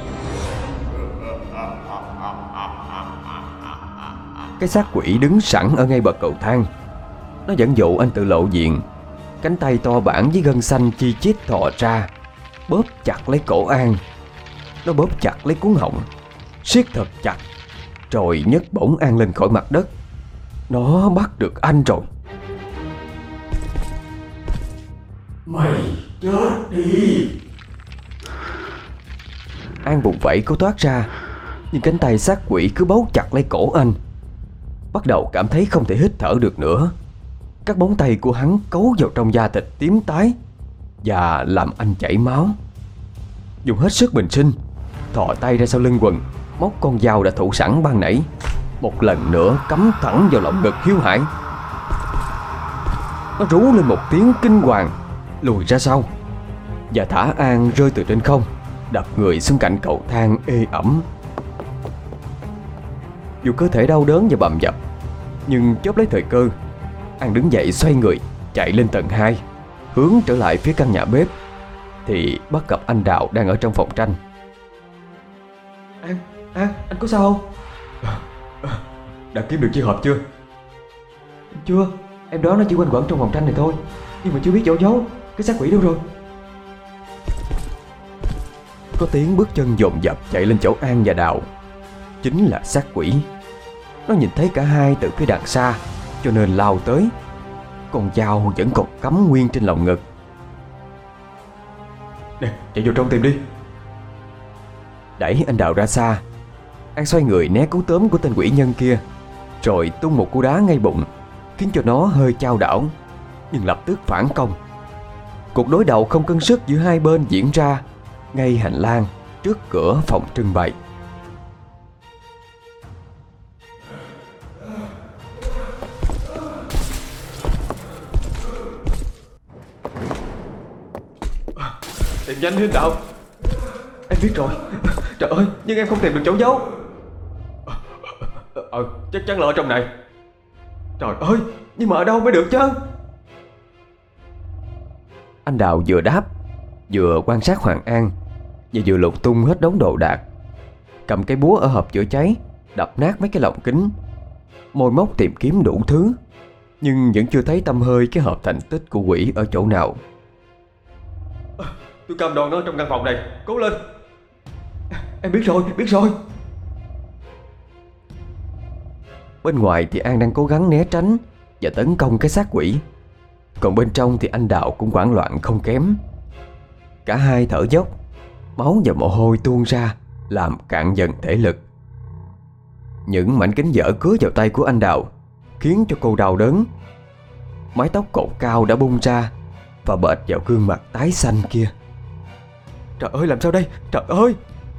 Cái xác quỷ đứng sẵn ở ngay bậc cầu thang. Nó dẫn dụ anh tự lộ diện. Cánh tay to bản với gân xanh chi chít thò ra, bóp chặt lấy cổ An. Nó bóp chặt lấy cuống họng, siết thật chặt, rồi nhấc bổng An lên khỏi mặt đất. Nó bắt được anh rồi. Mày chết đi. An vùng vẫy cố thoát ra, nhưng cánh tay xác quỷ cứ bấu chặt lấy cổ anh. Bắt đầu cảm thấy không thể hít thở được nữa. Các móng tay của hắn cấu vào trong da thịt tím tái và làm anh chảy máu. Dùng hết sức bình sinh, thò tay ra sau lưng quần, móc con dao đã thủ sẵn ban nãy, một lần nữa cắm thẳng vào lồng ngực Hiếu Hải. Nó rú lên một tiếng kinh hoàng, lùi ra sau và thả An rơi từ trên không, đập người xuống cạnh cầu thang ê ẩm. Dù cơ thể đau đớn và bầm dập, nhưng chớp lấy thời cơ, An đứng dậy xoay người chạy lên tầng 2, hướng trở lại phía căn nhà bếp, thì bắt gặp anh Đào đang ở trong phòng tranh. An, anh có sao không? Đã kiếm được chiếc hộp chưa? Chưa, em đoán nó chỉ quanh quẩn trong phòng tranh này thôi, nhưng mà chưa biết chỗ giấu. Cái xác quỷ đâu rồi? Có tiếng bước chân dồn dập chạy lên chỗ An và Đào. Chính là xác quỷ. Nó nhìn thấy cả hai từ phía đằng xa, cho nên lao tới. Con dao vẫn còn cắm nguyên trên lồng ngực. Nè, chạy vô trong tìm đi. Đẩy anh Đào ra xa, An xoay người né cú tóm của tên quỷ nhân kia, rồi tung một cú đá ngay bụng, khiến cho nó hơi chao đảo, nhưng lập tức phản công. Cuộc đối đầu không cân sức giữa hai bên diễn ra ngay hành lang trước cửa phòng trưng bày. Tìm nhanh lên Đào. Em biết rồi. Trời ơi, nhưng em không tìm được chỗ giấu. Chắc chắn là ở trong này. Trời ơi, nhưng mà ở đâu mới được chứ? Anh Đào vừa đáp, vừa quan sát Hoàng An, và vừa lục tung hết đống đồ đạc. Cầm cây búa ở hộp chữa cháy, đập nát mấy cái lồng kính, môi móc tìm kiếm đủ thứ, nhưng vẫn chưa thấy tăm hơi cái hộp thành tích của quỷ ở chỗ nào. Tôi cam đoan nó trong căn phòng này. Cố lên. Em biết rồi, biết rồi. Bên ngoài thì An đang cố gắng né tránh và tấn công cái xác quỷ, còn bên trong thì anh Đào cũng hoảng loạn không kém. Cả hai thở dốc, máu và mồ hôi tuôn ra làm cạn dần thể lực. Những mảnh kính vỡ cứa vào tay của anh Đào khiến cho cô đau đớn. Mái tóc cột cao đã bung ra và bệt vào gương mặt tái xanh kia. Trời ơi, làm sao đây? Trời ơi!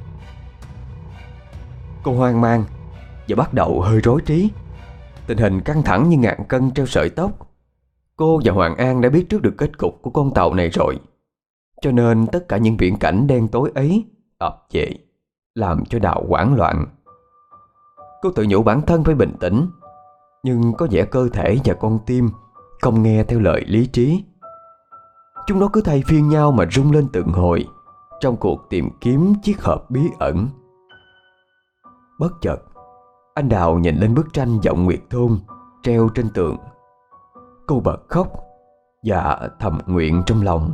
Cô hoang mang và bắt đầu hơi rối trí. Tình hình căng thẳng như ngàn cân treo sợi tóc. Cô và Hoàng An đã biết trước được kết cục của con tàu này rồi, cho nên tất cả những viễn cảnh đen tối ấy ập về, làm cho Đào hoảng loạn. Cô tự nhủ bản thân phải bình tĩnh, nhưng có vẻ cơ thể và con tim không nghe theo lời lý trí. Chúng nó cứ thay phiên nhau mà rung lên từng hồi trong cuộc tìm kiếm chiếc hộp bí ẩn. Bất chợt, anh Đào nhìn lên bức tranh Vọng Nguyệt Thôn treo trên tường. Cô bật khóc và thầm nguyện trong lòng: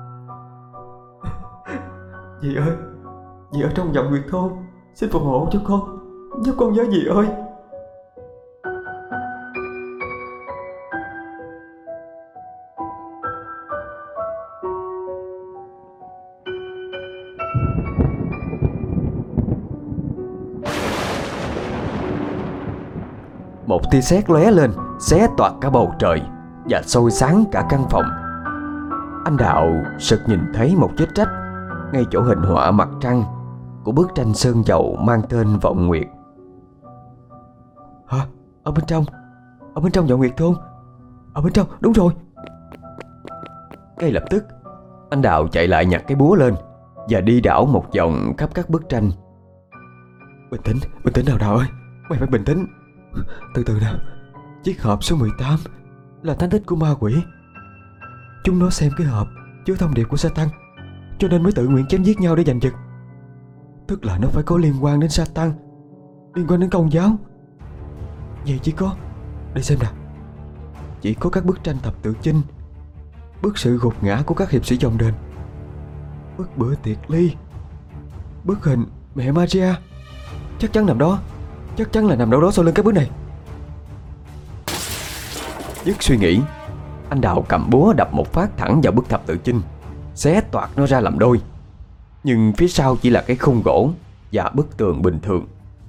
Dì ơi, dì ở trong Vọng Nguyệt Thôn, xin phù hộ cho con, giúp con với dì ơi. Một tia sét lóe lên, xé toạc cả bầu trời và soi sáng cả căn phòng. Anh Đạo sực nhìn thấy một vết rách ngay chỗ hình họa mặt trăng của bức tranh sơn dầu mang tên Vọng Nguyệt. Hả? Ở bên trong Vọng Nguyệt Thôn. Ở bên trong, đúng rồi. Ngay lập tức, anh Đạo chạy lại nhặt cái búa lên và đi đảo một vòng khắp các bức tranh. Bình tĩnh nào Đào ơi, mày phải bình tĩnh. Từ từ nào. Chiếc hộp số 18 là thánh tích của ma quỷ. Chúng nó xem cái hộp chứa thông điệp của Satan, cho nên mới tự nguyện chém giết nhau để giành giật. Tức là nó phải có liên quan đến Satan, liên quan đến Công giáo. Vậy chỉ có, để xem nào, chỉ có các bức tranh thập tự chinh, bức sự gục ngã của các hiệp sĩ dòng đền, bức bữa tiệc ly, bức hình mẹ Maria. Chắc chắn là nằm đâu đó sau lưng cái bức này. Dứt suy nghĩ, anh Đào cầm búa đập một phát thẳng vào bức thập tự chinh, xé toạc nó ra làm đôi. Nhưng phía sau chỉ là cái khung gỗ và bức tường bình thường.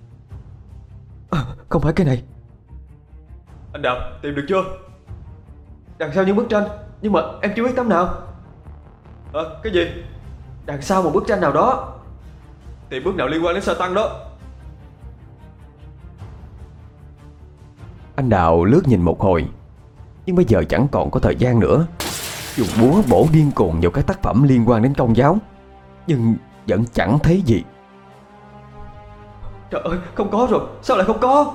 Không phải cái này. Anh Đào, tìm được chưa? Đằng sau những bức tranh, nhưng mà em chưa biết tấm nào. Cái gì? Đằng sau một bức tranh nào đó. Tìm bức nào liên quan đến Satan đó. Anh Đào lướt nhìn một hồi, nhưng bây giờ chẳng còn có thời gian nữa. Dùng búa bổ điên cuồng vào các tác phẩm liên quan đến Công giáo, nhưng vẫn chẳng thấy gì. Trời ơi, không có rồi, sao lại không có?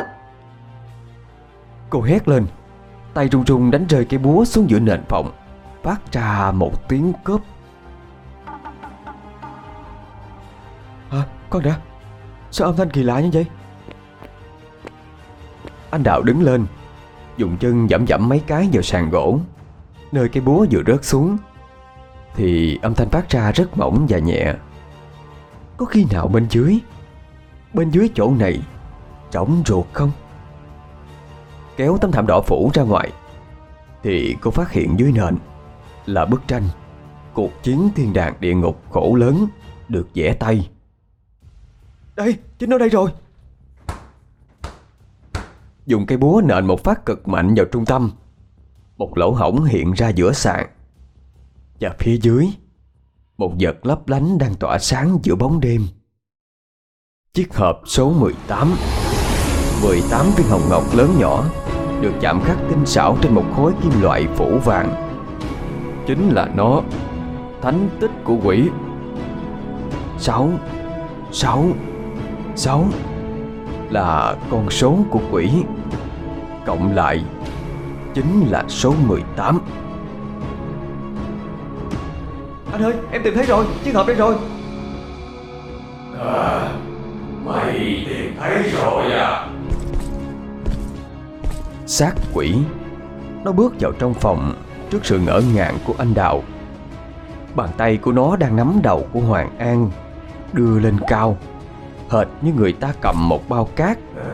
Cô hét lên, tay run run đánh rơi cái búa xuống giữa nền phòng, phát ra một tiếng cốp. Con đã, sao âm thanh kỳ lạ như vậy? Anh Đạo đứng lên, dùng chân dẫm dẫm mấy cái vào sàn gỗ nơi cái búa vừa rớt xuống, thì âm thanh phát ra rất mỏng và nhẹ. Có khi nào bên dưới chỗ này trống ruột không? Kéo tấm thảm đỏ phủ ra ngoài thì cô phát hiện dưới nền là bức tranh Cuộc chiến thiên đàng địa ngục khổ lớn được vẽ tay. Đây, chính nó đây rồi. Dùng cây búa nện một phát cực mạnh vào trung tâm. Một lỗ hổng hiện ra giữa sàn, và phía dưới một vật lấp lánh đang tỏa sáng giữa bóng đêm. Chiếc hộp số 18. 18 viên hồng ngọc lớn nhỏ được chạm khắc tinh xảo trên một khối kim loại phủ vàng. Chính là nó, thánh tích của quỷ. 6 là con số của quỷ, cộng lại chính là số 18. Anh ơi, em tìm thấy rồi, chiếc hộp đây rồi. Mày tìm thấy rồi à? Xác quỷ, nó bước vào trong phòng trước sự ngỡ ngàng của anh Đào. Bàn tay của nó đang nắm đầu của Hoàng An, đưa lên cao, hệt như người ta cầm một bao cát.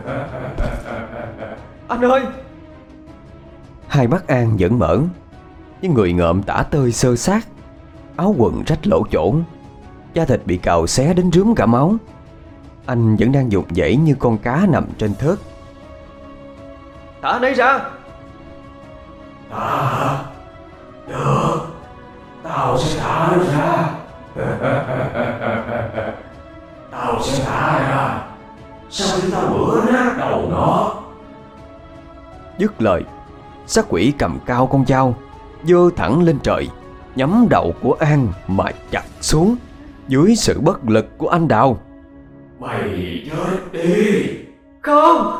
Anh ơi! Hai mắt An vẫn mở, nhưng người ngợm tả tơi xơ xác, áo quần rách lỗ chỗ, da thịt bị cào xé đến rướm cả máu. Anh vẫn đang vùng vẫy như con cá nằm trên thớt. Thả anh ấy ra! À, được, tao sẽ thả nó ra. Tao sẽ thả ra sau khi tao bữa nát đầu nó. Dứt lời, xác quỷ cầm cao con dao, giơ thẳng lên trời, nhắm đầu của An mà chặt xuống dưới sự bất lực của anh Đào. Mày chết đi! Không!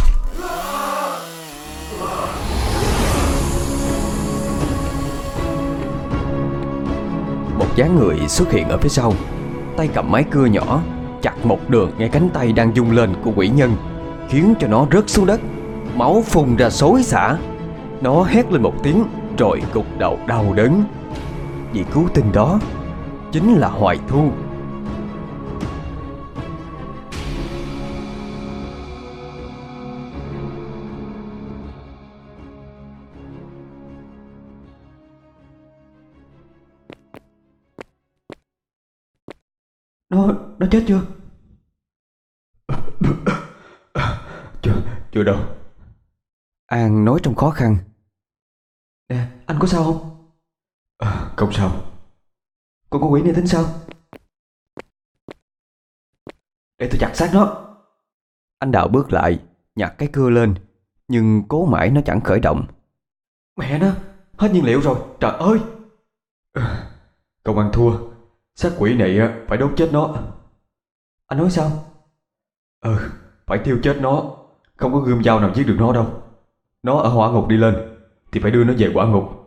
Một dáng người xuất hiện ở phía sau, tay cầm máy cưa nhỏ, chặt một đường ngay cánh tay đang rung lên của quỷ nhân, khiến cho nó rớt xuống đất, máu phun ra xối xả. Nó hét lên một tiếng rồi gục đầu đau đớn. Vì cứu tinh đó chính là Hoài Thu. Nó chết chưa? Chưa đâu. An nói trong khó khăn. Nè, anh có sao không? Không sao. Còn con quỷ này tính sao? Để tôi chặt xác nó. Anh Đạo bước lại, nhặt cái cưa lên, nhưng cố mãi nó chẳng khởi động. Mẹ nó, hết nhiên liệu rồi, trời ơi! Công ăn thua. Xác quỷ này phải đốt chết nó. Anh nói sao? Phải thiêu chết nó. Không có gươm dao nào giết được nó đâu. Nó ở hỏa ngục đi lên thì phải đưa nó về hỏa ngục.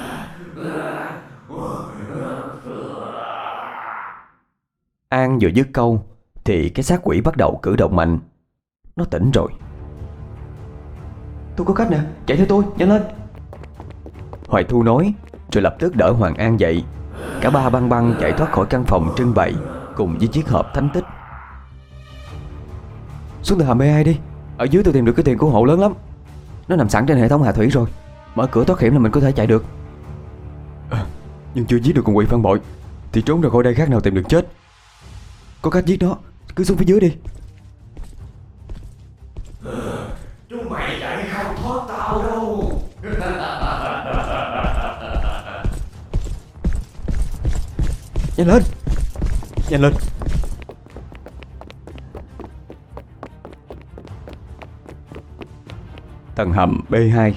An vừa dứt câu thì cái xác quỷ bắt đầu cử động mạnh. Nó tỉnh rồi. Tôi có cách nè, chạy theo tôi, nhanh lên! Hoài Thu nói, rồi lập tức đỡ Hoàng An dậy. Cả ba băng băng chạy thoát khỏi căn phòng trưng bày cùng với chiếc hộp thánh tích. Xuống từ hầm B2 đi. Ở dưới tôi tìm được cái tiền cứu hộ lớn lắm. Nó nằm sẵn trên hệ thống hạ thủy rồi. Mở cửa thoát hiểm là mình có thể chạy được. Nhưng chưa giết được con quỷ phản bội thì trốn ra khỏi đây khác nào tìm đường chết. Có cách giết nó, cứ xuống phía dưới đi. Chúng mày chạy không thoát tao đâu. Nhanh lên! Nhanh lên! Tầng hầm B2.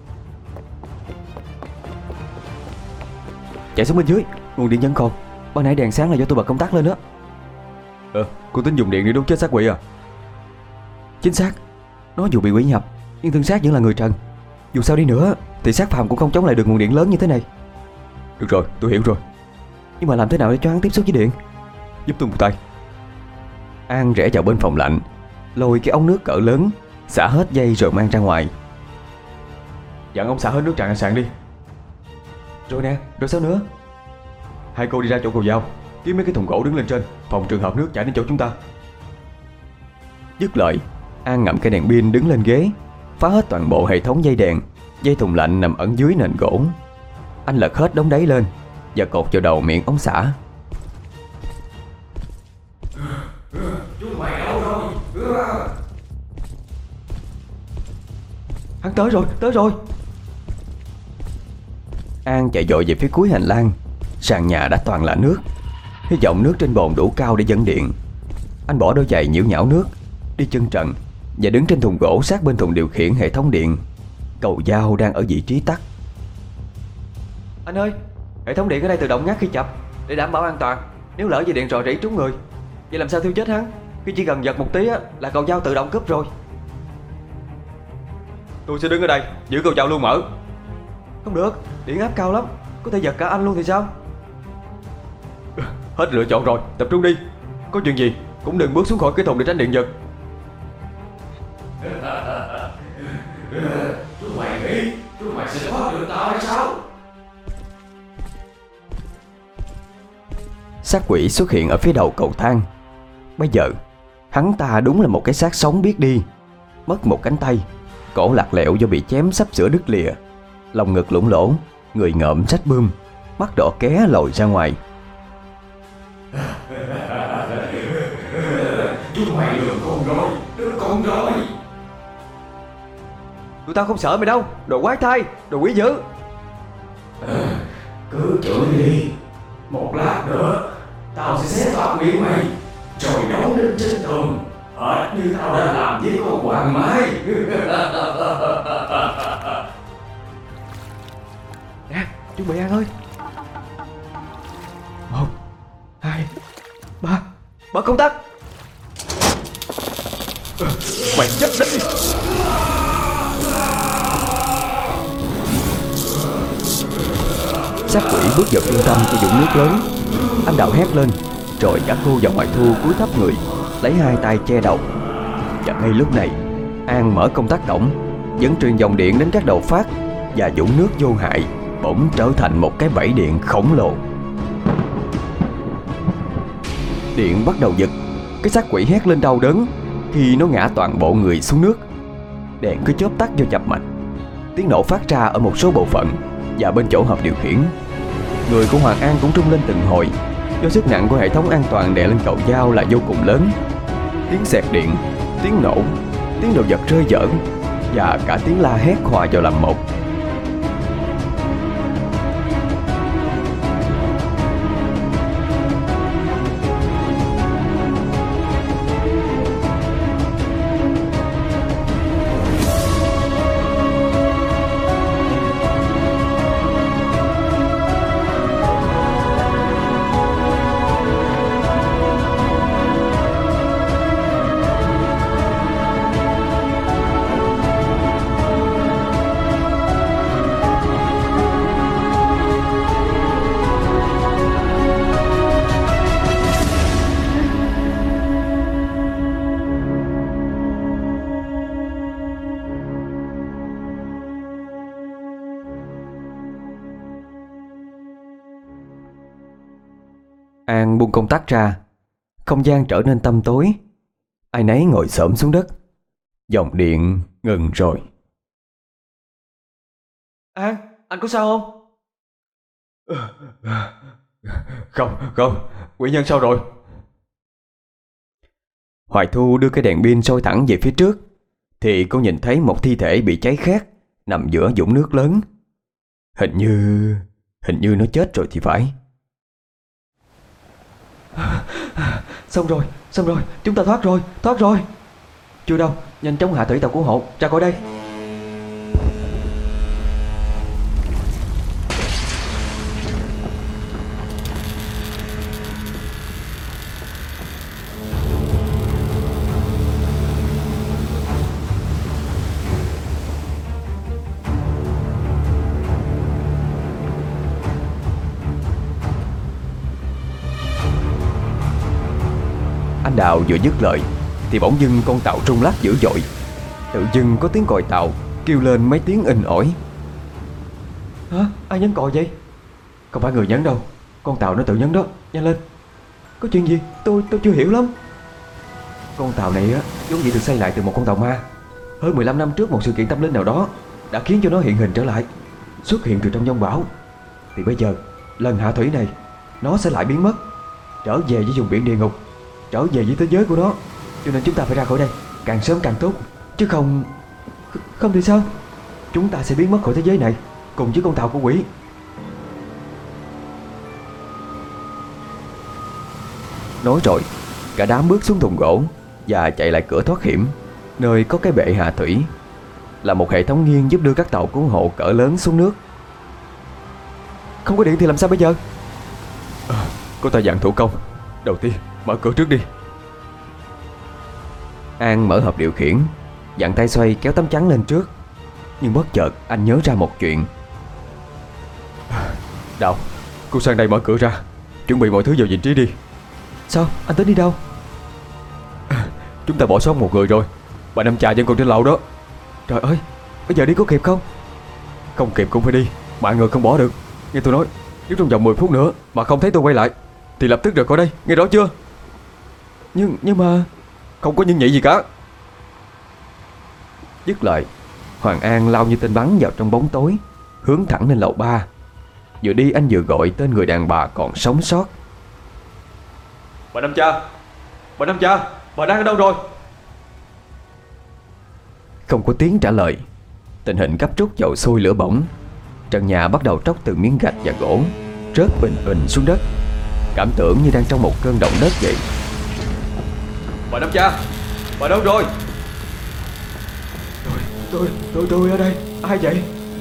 Chạy xuống bên dưới, nguồn điện vẫn còn. Ban nãy đèn sáng là do tôi bật công tắc lên đó. Cô tính dùng điện để đốt chết xác quỷ à? Chính xác. Nó dù bị quỷ nhập nhưng thân xác vẫn là người trần. Dù sao đi nữa thì xác phàm cũng không chống lại được nguồn điện lớn như thế này. Được rồi, tôi hiểu rồi. Nhưng mà làm thế nào để cho hắn tiếp xúc với điện? Giúp tôi một tay. An rẽ vào bên phòng lạnh, lôi cái ống nước cỡ lớn, xả hết dây rồi mang ra ngoài. Dặn ông xả hết nước tràn ra sàn đi. Rồi nè, rồi sao nữa? Hai cô đi ra chỗ cầu dao, kiếm mấy cái thùng gỗ đứng lên trên, phòng trường hợp nước chảy đến chỗ chúng ta. Dứt lời, An ngậm cây đèn pin đứng lên ghế, phá hết toàn bộ hệ thống dây đèn. Dây thùng lạnh nằm ẩn dưới nền gỗ. Anh lật hết đống đáy lên và cột vào đầu miệng ống xả. Chúng mày đâu rồi? Hắn tới rồi, tới rồi! An chạy vội về phía cuối hành lang. Sàn nhà đã toàn là nước. Hy vọng nước trên bồn đủ cao để dẫn điện. Anh bỏ đôi giày nhiễu nhão nước, đi chân trần và đứng trên thùng gỗ sát bên thùng điều khiển hệ thống điện. Cầu dao đang ở vị trí tắt. Anh ơi, hệ thống điện ở đây tự động ngắt khi chập để đảm bảo an toàn. Nếu lỡ dây điện rò rỉ trúng người, vậy làm sao thiêu chết hắn? Khi chỉ cần giật một tí là cầu dao tự động cúp rồi. Tôi sẽ đứng ở đây giữ cầu dao luôn mở. Không được, điện áp cao lắm, có thể giật cả anh luôn thì sao? Hết lựa chọn rồi, tập trung đi. Có chuyện gì cũng đừng bước xuống khỏi cái thùng để tránh điện giật. Chúng mày nghĩ chúng mày sẽ thoát được tao hay sao? xác quỷ xuất hiện ở phía đầu cầu thang. Bây giờ hắn ta đúng là một cái xác sống biết đi, mất một cánh tay, cổ lạc lẹo do bị chém sắp sửa đứt lìa, lòng ngực lủng lỗ, người ngợm rách bươm, mắt đỏ ké lồi ra ngoài. Chúng mày lừa con rồi. Tụi tao không sợ mày đâu, đồ quái thai, đồ quỷ dữ. Cứ chửi đi, một lát nữa tao sẽ xé toạc miệng mày rồi nấu lên trên tường, hệt như tao đã làm với con Hoàng Mai. Nè, chuẩn bị ăn ơi. 1, 2, 3, mở công tắc. Mày chết đi. Xác quỷ bước vào trung tâm của vũng nước lớn. Anh Đạo hét lên, rồi cả cô và Hoài Thu cúi thấp người, lấy hai tay che đầu. Và ngay lúc này, An mở công tắc cổng, dẫn truyền dòng điện đến các đầu phát, và vũng nước vô hại bỗng trở thành một cái bẫy điện khổng lồ. Điện bắt đầu giật, cái xác quỷ hét lên đau đớn khi nó ngã toàn bộ người xuống nước. Đèn cứ chớp tắt vô chập mạch, tiếng nổ phát ra ở một số bộ phận và bên chỗ hộp điều khiển. Người của Hoàng An cũng rung lên từng hồi, do sức nặng của hệ thống an toàn đè lên cầu dao là vô cùng lớn. Tiếng xẹt điện, tiếng nổ, tiếng đồ vật rơi vỡ và cả tiếng la hét hòa vào làm một. An buông công tắc ra, không gian trở nên tăm tối. Ai nấy ngồi xổm xuống đất. Dòng điện ngừng rồi. An, anh có sao không? Không, quỷ nhân sao rồi? Hoài Thu đưa cái đèn pin soi thẳng về phía trước, thì cô nhìn thấy một thi thể bị cháy khét nằm giữa vũng nước lớn. Hình như nó chết rồi thì phải. Xong rồi, chúng ta thoát rồi. Chưa đâu, nhanh chóng hạ thủy tàu cứu hộ ra khỏi đây. Anh Đào vừa dứt lời thì bỗng dưng con tàu rung lắc dữ dội. Tự dưng có tiếng còi tàu kêu lên mấy tiếng inh ỏi. Hả? Ai nhấn còi vậy? Không phải người nhấn đâu, con tàu nó tự nhấn đó. Nhanh lên. Có chuyện gì? Tôi chưa hiểu lắm. Con tàu này á vốn dĩ được xây lại từ một con tàu ma. Hơn 15 năm trước một sự kiện tâm linh nào đó đã khiến cho nó hiện hình trở lại, xuất hiện từ trong giông bão. Thì bây giờ lần hạ thủy này nó sẽ lại biến mất, trở về với vùng biển địa ngục, trở về với thế giới của nó. Cho nên chúng ta phải ra khỏi đây càng sớm càng tốt. Chứ không thì sao? Chúng ta sẽ biến mất khỏi thế giới này cùng với con tàu của quỷ. Nói rồi, cả đám bước xuống thùng gỗ và chạy lại cửa thoát hiểm, nơi có cái bệ hạ thủy, là một hệ thống nghiêng giúp đưa các tàu cứu hộ cỡ lớn xuống nước. Không có điện thì làm sao bây giờ? Có tay dạng thủ công. Đầu tiên mở cửa trước đi. An mở hộp điều khiển, dặn tay xoay kéo tấm chắn lên trước. Nhưng bất chợt anh nhớ ra một chuyện. Đào, cô sang đây mở cửa ra, chuẩn bị mọi thứ vào vị trí đi. Sao? Anh tính đi đâu? Chúng ta bỏ sót một người rồi. Bà Năm Trà vẫn còn trên lầu đó. Trời ơi, bây giờ đi có kịp không? Không kịp cũng phải đi, mạng người không bỏ được. Nghe tôi nói, nếu trong vòng 10 phút nữa mà không thấy tôi quay lại thì lập tức rời khỏi đây, nghe rõ chưa? Nhưng mà không có nhưng nhị gì cả. Dứt lời, Hoàng An lao như tên bắn vào trong bóng tối, hướng thẳng lên lầu 3. Vừa đi anh vừa gọi tên người đàn bà còn sống sót. Bà Năm Cha, bà Năm Cha, bà đang ở đâu rồi? Không có tiếng trả lời. Tình hình gấp rút dầu sôi lửa bỏng. Trần nhà bắt đầu tróc từng miếng gạch và gỗ, rớt bình bình xuống đất, cảm tưởng như đang trong một cơn động đất vậy. Bà Năm Cha, bà đâu rồi? Tôi ở đây. Ai vậy?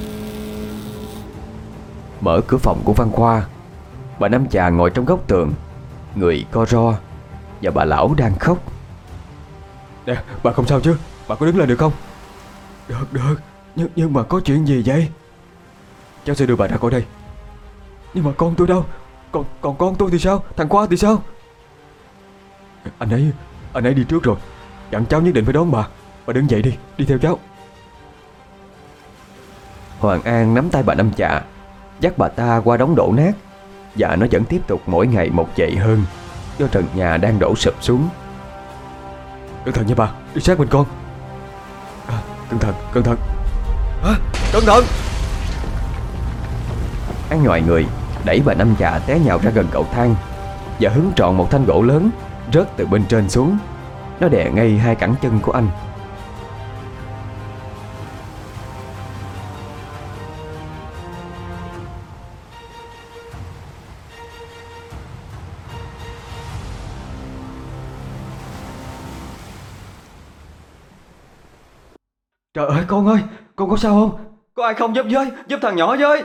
Mở cửa phòng của Văn Khoa. Bà Năm Cha ngồi trong góc tường, người co ro, và bà lão đang khóc. Nè, bà không sao chứ? Bà có đứng lên được không? Được. Nhưng mà có chuyện gì vậy? Cháu sẽ đưa bà ra khỏi đây. Nhưng mà con tôi đâu? Còn con tôi thì sao? Thằng Khoa thì sao? Anh ấy đi trước rồi, dặn cháu nhất định phải đón bà. Bà đứng dậy đi theo cháu. Hoàng An nắm tay bà Năm Cha, dắt bà ta qua đống đổ nát. Và nó vẫn tiếp tục mỗi ngày một dậy hơn, do trần nhà đang đổ sụp xuống. Cẩn thận nha bà, đi sát bên con. Cẩn thận. Cẩn thận. An nhòi người đẩy bà Năm Cha té nhào ra gần cầu thang, và hứng trọn một thanh gỗ lớn rớt từ bên trên xuống. Nó đè ngay hai cẳng chân của anh. Trời ơi con ơi, con có sao không? Có ai không giúp thằng nhỏ với.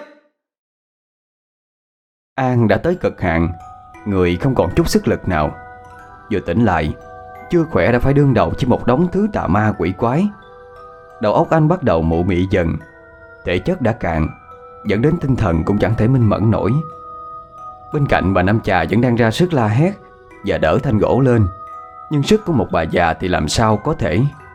An đã tới cực hạn, người không còn chút sức lực nào. Vừa tỉnh lại, chưa khỏe đã phải đương đầu với một đống thứ tà ma quỷ quái. Đầu óc anh bắt đầu mụ mị dần, thể chất đã cạn, dẫn đến tinh thần cũng chẳng thể minh mẫn nổi. Bên cạnh bà Năm Cha vẫn đang ra sức la hét và đỡ thanh gỗ lên, nhưng sức của một bà già thì làm sao có thể.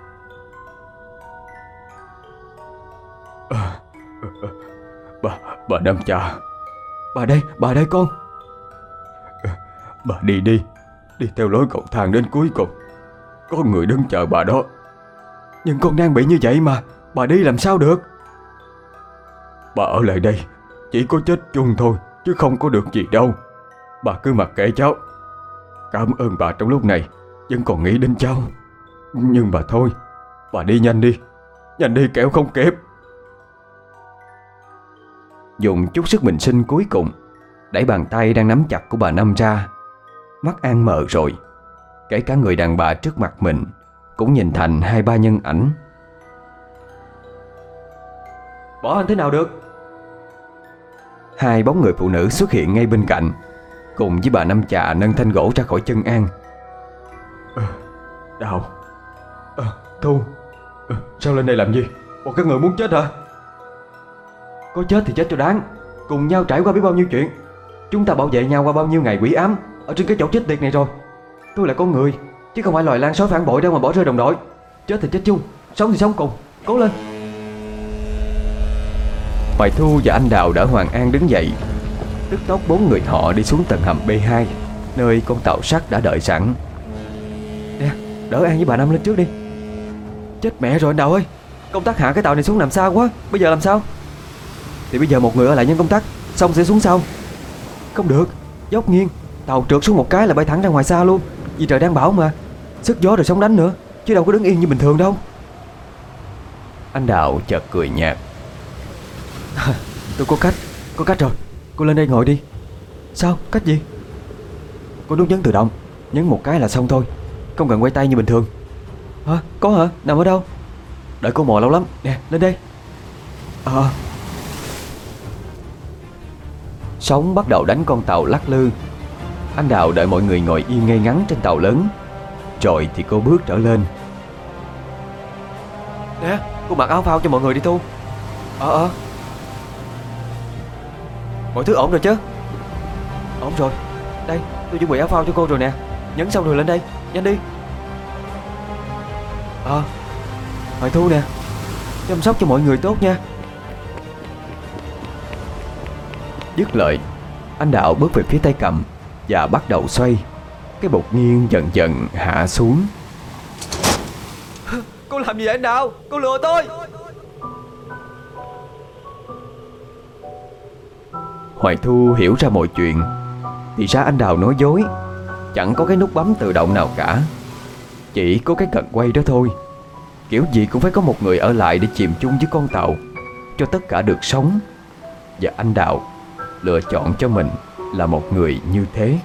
Bà Năm Cha, Bà đây con. bà đi theo lối cầu thang đến cuối cùng. Có người đứng chờ bà đó. Nhưng con đang bị như vậy mà, bà đi làm sao được? Bà ở lại đây, chỉ có chết chung thôi, chứ không có được gì đâu. Bà cứ mặc kệ cháu. Cảm ơn bà trong lúc này vẫn còn nghĩ đến cháu. Nhưng mà thôi, bà đi nhanh đi kẻo không kịp. Dùng chút sức bình sinh cuối cùng, đẩy bàn tay đang nắm chặt của bà Năm ra. Mắt An mờ rồi, kể cả người đàn bà trước mặt mình cũng nhìn thành hai ba nhân ảnh. Bỏ anh thế nào được? Hai bóng người phụ nữ xuất hiện ngay bên cạnh, cùng với bà Năm Cha nâng thanh gỗ ra khỏi chân An. Đào, Thu, sao lên đây làm gì? Một cái người muốn chết hả? Có chết thì chết cho đáng. Cùng nhau trải qua biết bao nhiêu chuyện. Chúng ta bảo vệ nhau qua bao nhiêu ngày quỷ ám ở trên cái chỗ chết tiệt này rồi. Tôi là con người, chứ không phải loài lan sói phản bội đâu mà bỏ rơi đồng đội. Chết thì chết chung, sống thì sống cùng. Cố lên. Hoài Thu và anh Đào đỡ Hoàng An đứng dậy. Tức tốc bốn người họ đi xuống tầng hầm B2, nơi con tàu sắt đã đợi sẵn. Nè, đỡ An với bà Năm lên trước đi. Chết mẹ rồi anh Đào ơi, công tác hạ cái tàu này xuống nằm xa quá. Bây giờ làm sao? Thì bây giờ một người ở lại nhân công tắc, xong sẽ xuống sau. Không được, dốc nghiêng, tàu trượt xuống một cái là bay thẳng ra ngoài xa luôn. Vì trời đang bão mà, sức gió rồi sóng đánh nữa, chứ đâu có đứng yên như bình thường đâu. Anh Đào chợt cười nhạt. Tôi có cách rồi. Cô lên đây ngồi đi. Sao, cách gì? Cô nút nhấn tự động, nhấn một cái là xong thôi, không cần quay tay như bình thường. Hả? Có hả? Nằm ở đâu? Đợi cô mò lâu lắm. Nè, lên đây. Sóng bắt đầu đánh con tàu lắc lư. Anh Đào đợi mọi người ngồi yên ngay ngắn trên tàu lớn, rồi thì cô bước trở lên. Nè, cô mặc áo phao cho mọi người đi Thu. Mọi thứ ổn rồi chứ? Ổn rồi. Đây, tôi chuẩn bị áo phao cho cô rồi nè. Nhấn xong rồi lên đây, nhanh đi. Hoài Thu nè, chăm sóc cho mọi người tốt nha. Dứt lời, anh Đạo bước về phía tay cầm, và bắt đầu xoay. Cái bục nghiêng dần dần hạ xuống. Cô làm gì vậy anh Đào? Cô lừa tôi. Hoài Thu hiểu ra mọi chuyện. Thì ra anh Đào nói dối. Chẳng có cái nút bấm tự động nào cả, chỉ có cái cần quay đó thôi. Kiểu gì cũng phải có một người ở lại để chìm chung với con tàu, cho tất cả được sống. Và anh Đào lựa chọn cho mình là một người như thế.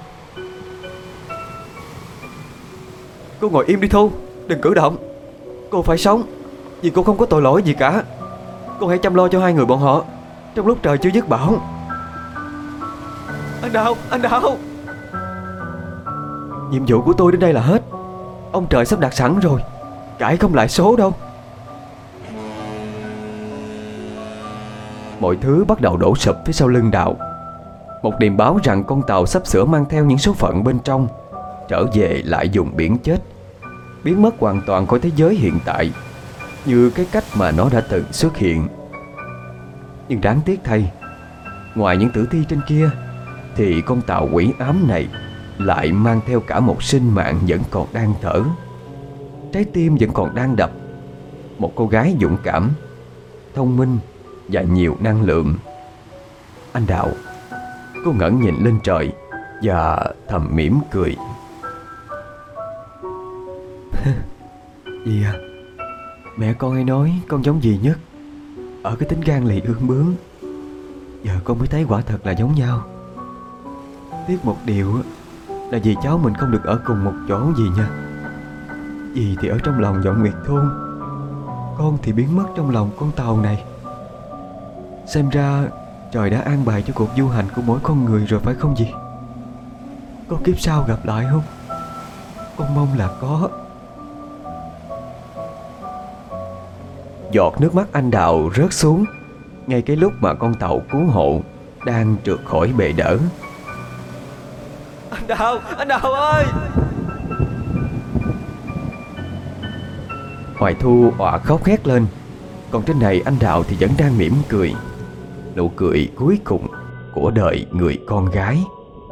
Cô ngồi im đi Thu, đừng cử động. Cô phải sống, vì cô không có tội lỗi gì cả. Cô hãy chăm lo cho hai người bọn họ trong lúc trời chưa dứt bão. Anh Đào, anh Đào. Nhiệm vụ của tôi đến đây là hết. Ông trời sắp đặt sẵn rồi, cãi không lại số đâu. Mọi thứ bắt đầu đổ sụp phía sau lưng Đào. Một điềm báo rằng con tàu sắp sửa mang theo những số phận bên trong trở về lại vùng biển chết, biến mất hoàn toàn khỏi thế giới hiện tại, như cái cách mà nó đã từng xuất hiện. Nhưng đáng tiếc thay, ngoài những tử thi trên kia, thì con tàu quỷ ám này lại mang theo cả một sinh mạng vẫn còn đang thở, trái tim vẫn còn đang đập. Một cô gái dũng cảm, thông minh và nhiều năng lượng. Anh Đào, cô ngẩng nhìn lên trời và thầm mỉm cười. Dì à, mẹ con hay nói con giống dì nhất ở cái tính gan lì ương bướng. Giờ con mới thấy quả thật là giống nhau. Tiếc một điều là dì cháu mình không được ở cùng một chỗ dì nha. Dì thì ở trong lòng Vọng Nguyệt thôn, con thì biến mất trong lòng con tàu này. Xem ra trời đã an bài cho cuộc du hành của mỗi con người rồi phải không dì? Có kiếp sau gặp lại không? Con mong là có. Giọt nước mắt anh Đào rớt xuống ngay cái lúc mà con tàu cứu hộ đang trượt khỏi bệ đỡ. Anh Đào ơi! Hoài Thu òa khóc hét lên. Còn trên này anh Đào thì vẫn đang mỉm cười, nụ cười cuối cùng của đời người con gái.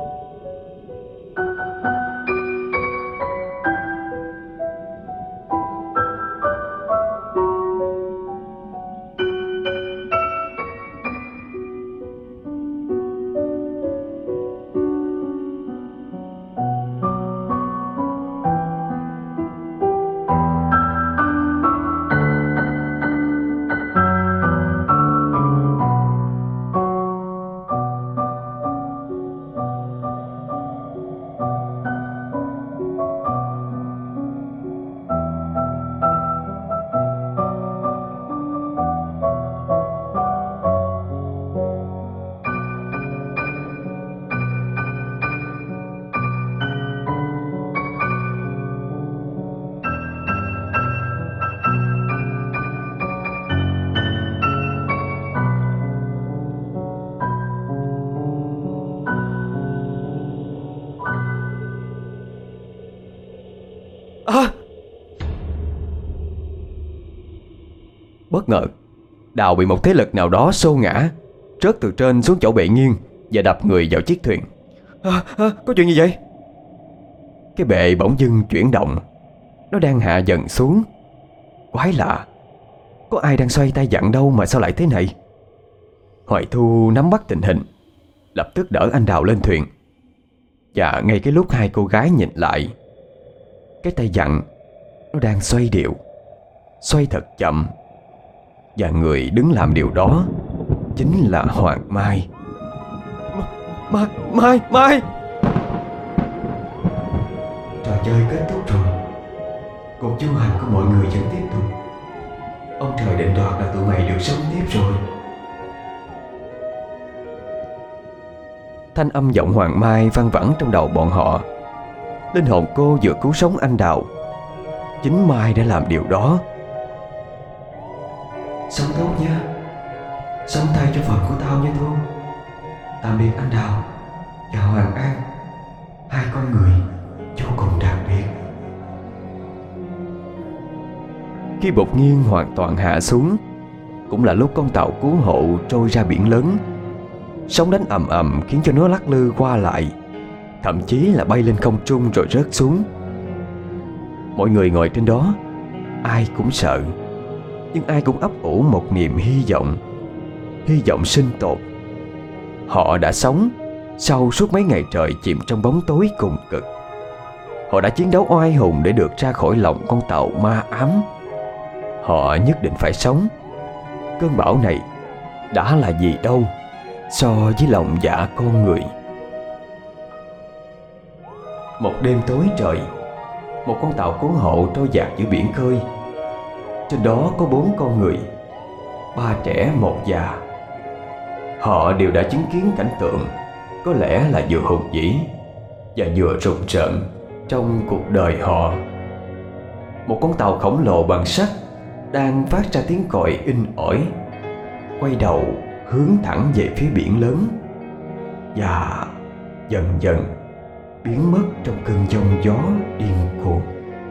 Bất ngờ, Đào bị một thế lực nào đó xô ngã, rớt từ trên xuống chỗ bệ nghiêng và đập người vào chiếc thuyền. Có chuyện gì vậy? Cái bệ bỗng dưng chuyển động, nó đang hạ dần xuống. Quái lạ, có ai đang xoay tay vặn đâu mà sao lại thế này? Hoài Thu nắm bắt tình hình, lập tức đỡ anh Đào lên thuyền. Và ngay cái lúc hai cô gái nhìn lại, cái tay vặn nó đang xoay đều, xoay thật chậm. Và người đứng làm điều đó chính là Hoàng Mai. Mai! Trò chơi kết thúc rồi. Cuộc du hành của mọi người vẫn tiếp tục. Ông trời định đoạt là tụi mày được sống tiếp rồi. Thanh âm giọng Hoàng Mai văng vẳng trong đầu bọn họ. Linh hồn cô vừa cứu sống anh Đào. Chính Mai đã làm điều đó. Sống tốt nha. Sống thay cho phần của tao nha Thu. Tạm biệt anh Đào và Hoàng An, hai con người vô cùng đặc biệt. Khi bột nghiêng hoàn toàn hạ xuống, cũng là lúc con tàu cứu hộ trôi ra biển lớn. Sóng đánh ầm ầm khiến cho nó lắc lư qua lại. thậm chí là bay lên không trung rồi rớt xuống. Mọi người ngồi trên đó, ai cũng sợ, nhưng ai cũng ấp ủ một niềm hy vọng sinh tồn. Họ đã sống sau suốt mấy ngày trời chìm trong bóng tối cùng cực. Họ đã chiến đấu oai hùng để được ra khỏi lòng con tàu ma ám. Họ nhất định phải sống. Cơn bão này đã là gì đâu so với lòng dạ con người. Một đêm tối trời, một con tàu cứu hộ trôi dạt giữa biển khơi. Trên đó có 4 con người, 3 trẻ 1 già. Họ đều đã chứng kiến cảnh tượng có lẽ là vừa hùng vĩ và vừa rùng rợn trong cuộc đời họ. Một con tàu khổng lồ bằng sắt đang phát ra tiếng còi inh ỏi, quay đầu hướng thẳng về phía biển lớn và dần dần biến mất trong cơn giông gió điên cuồng.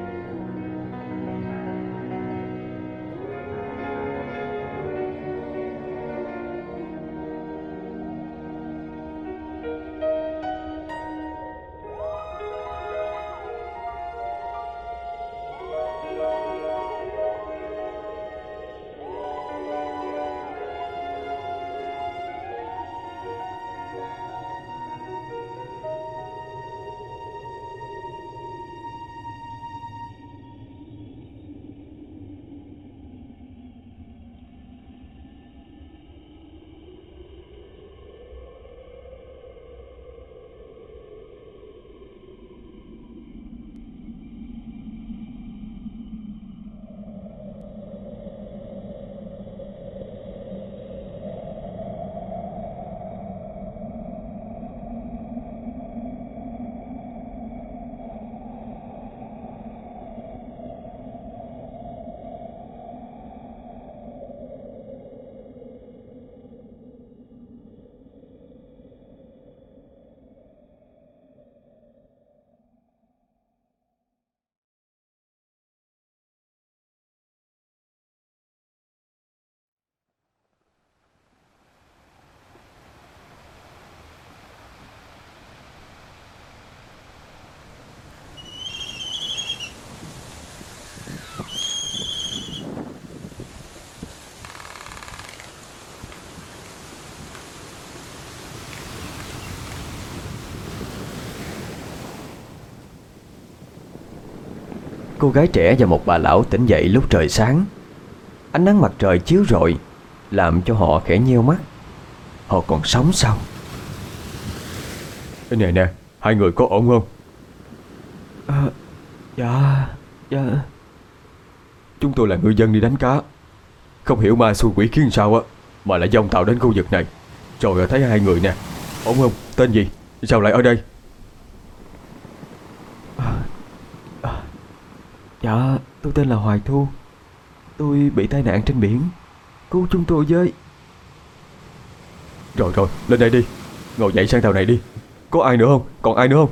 Cô gái trẻ và một bà lão tỉnh dậy lúc trời sáng. Ánh nắng mặt trời chiếu rọi làm cho họ khẽ nheo mắt. Họ còn sống sao? Nè nè, hai người có ổn không? Dạ. Chúng tôi là ngư dân đi đánh cá, không hiểu ma xui quỷ khiến sao á mà lại dông tàu đến khu vực này. Rồi thấy hai người nè. Ổn không? Tên gì? Sao lại ở đây? Dạ, tôi tên là Hoài Thu. Tôi bị tai nạn trên biển, cứu chúng tôi với. Rồi, lên đây đi. Ngồi dậy sang tàu này đi. Có ai nữa không? Còn ai nữa không?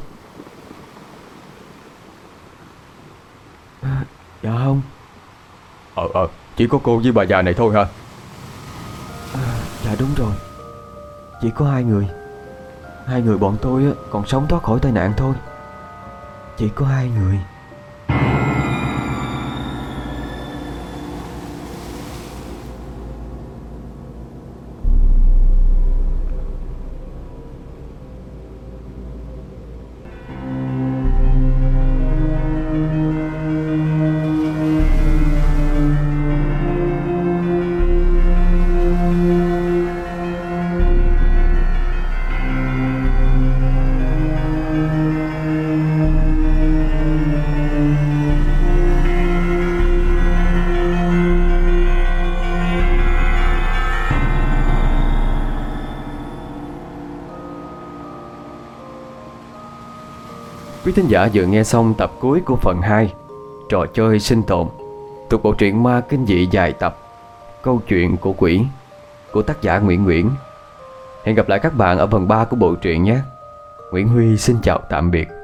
Dạ không. Chỉ có cô với bà già này thôi hả? Dạ đúng rồi. Chỉ có 2 người. 2 người bọn tôi còn sống thoát khỏi tai nạn thôi. Chỉ có 2 người. Quý thính giả vừa nghe xong tập cuối của phần 2 Trò chơi sinh tồn thuộc bộ truyện ma kinh dị dài tập Câu chuyện của quỷ của tác giả Nguyễn Nguyễn. Hẹn gặp lại các bạn ở phần 3 của bộ truyện nhé. Nguyễn Huy xin chào tạm biệt.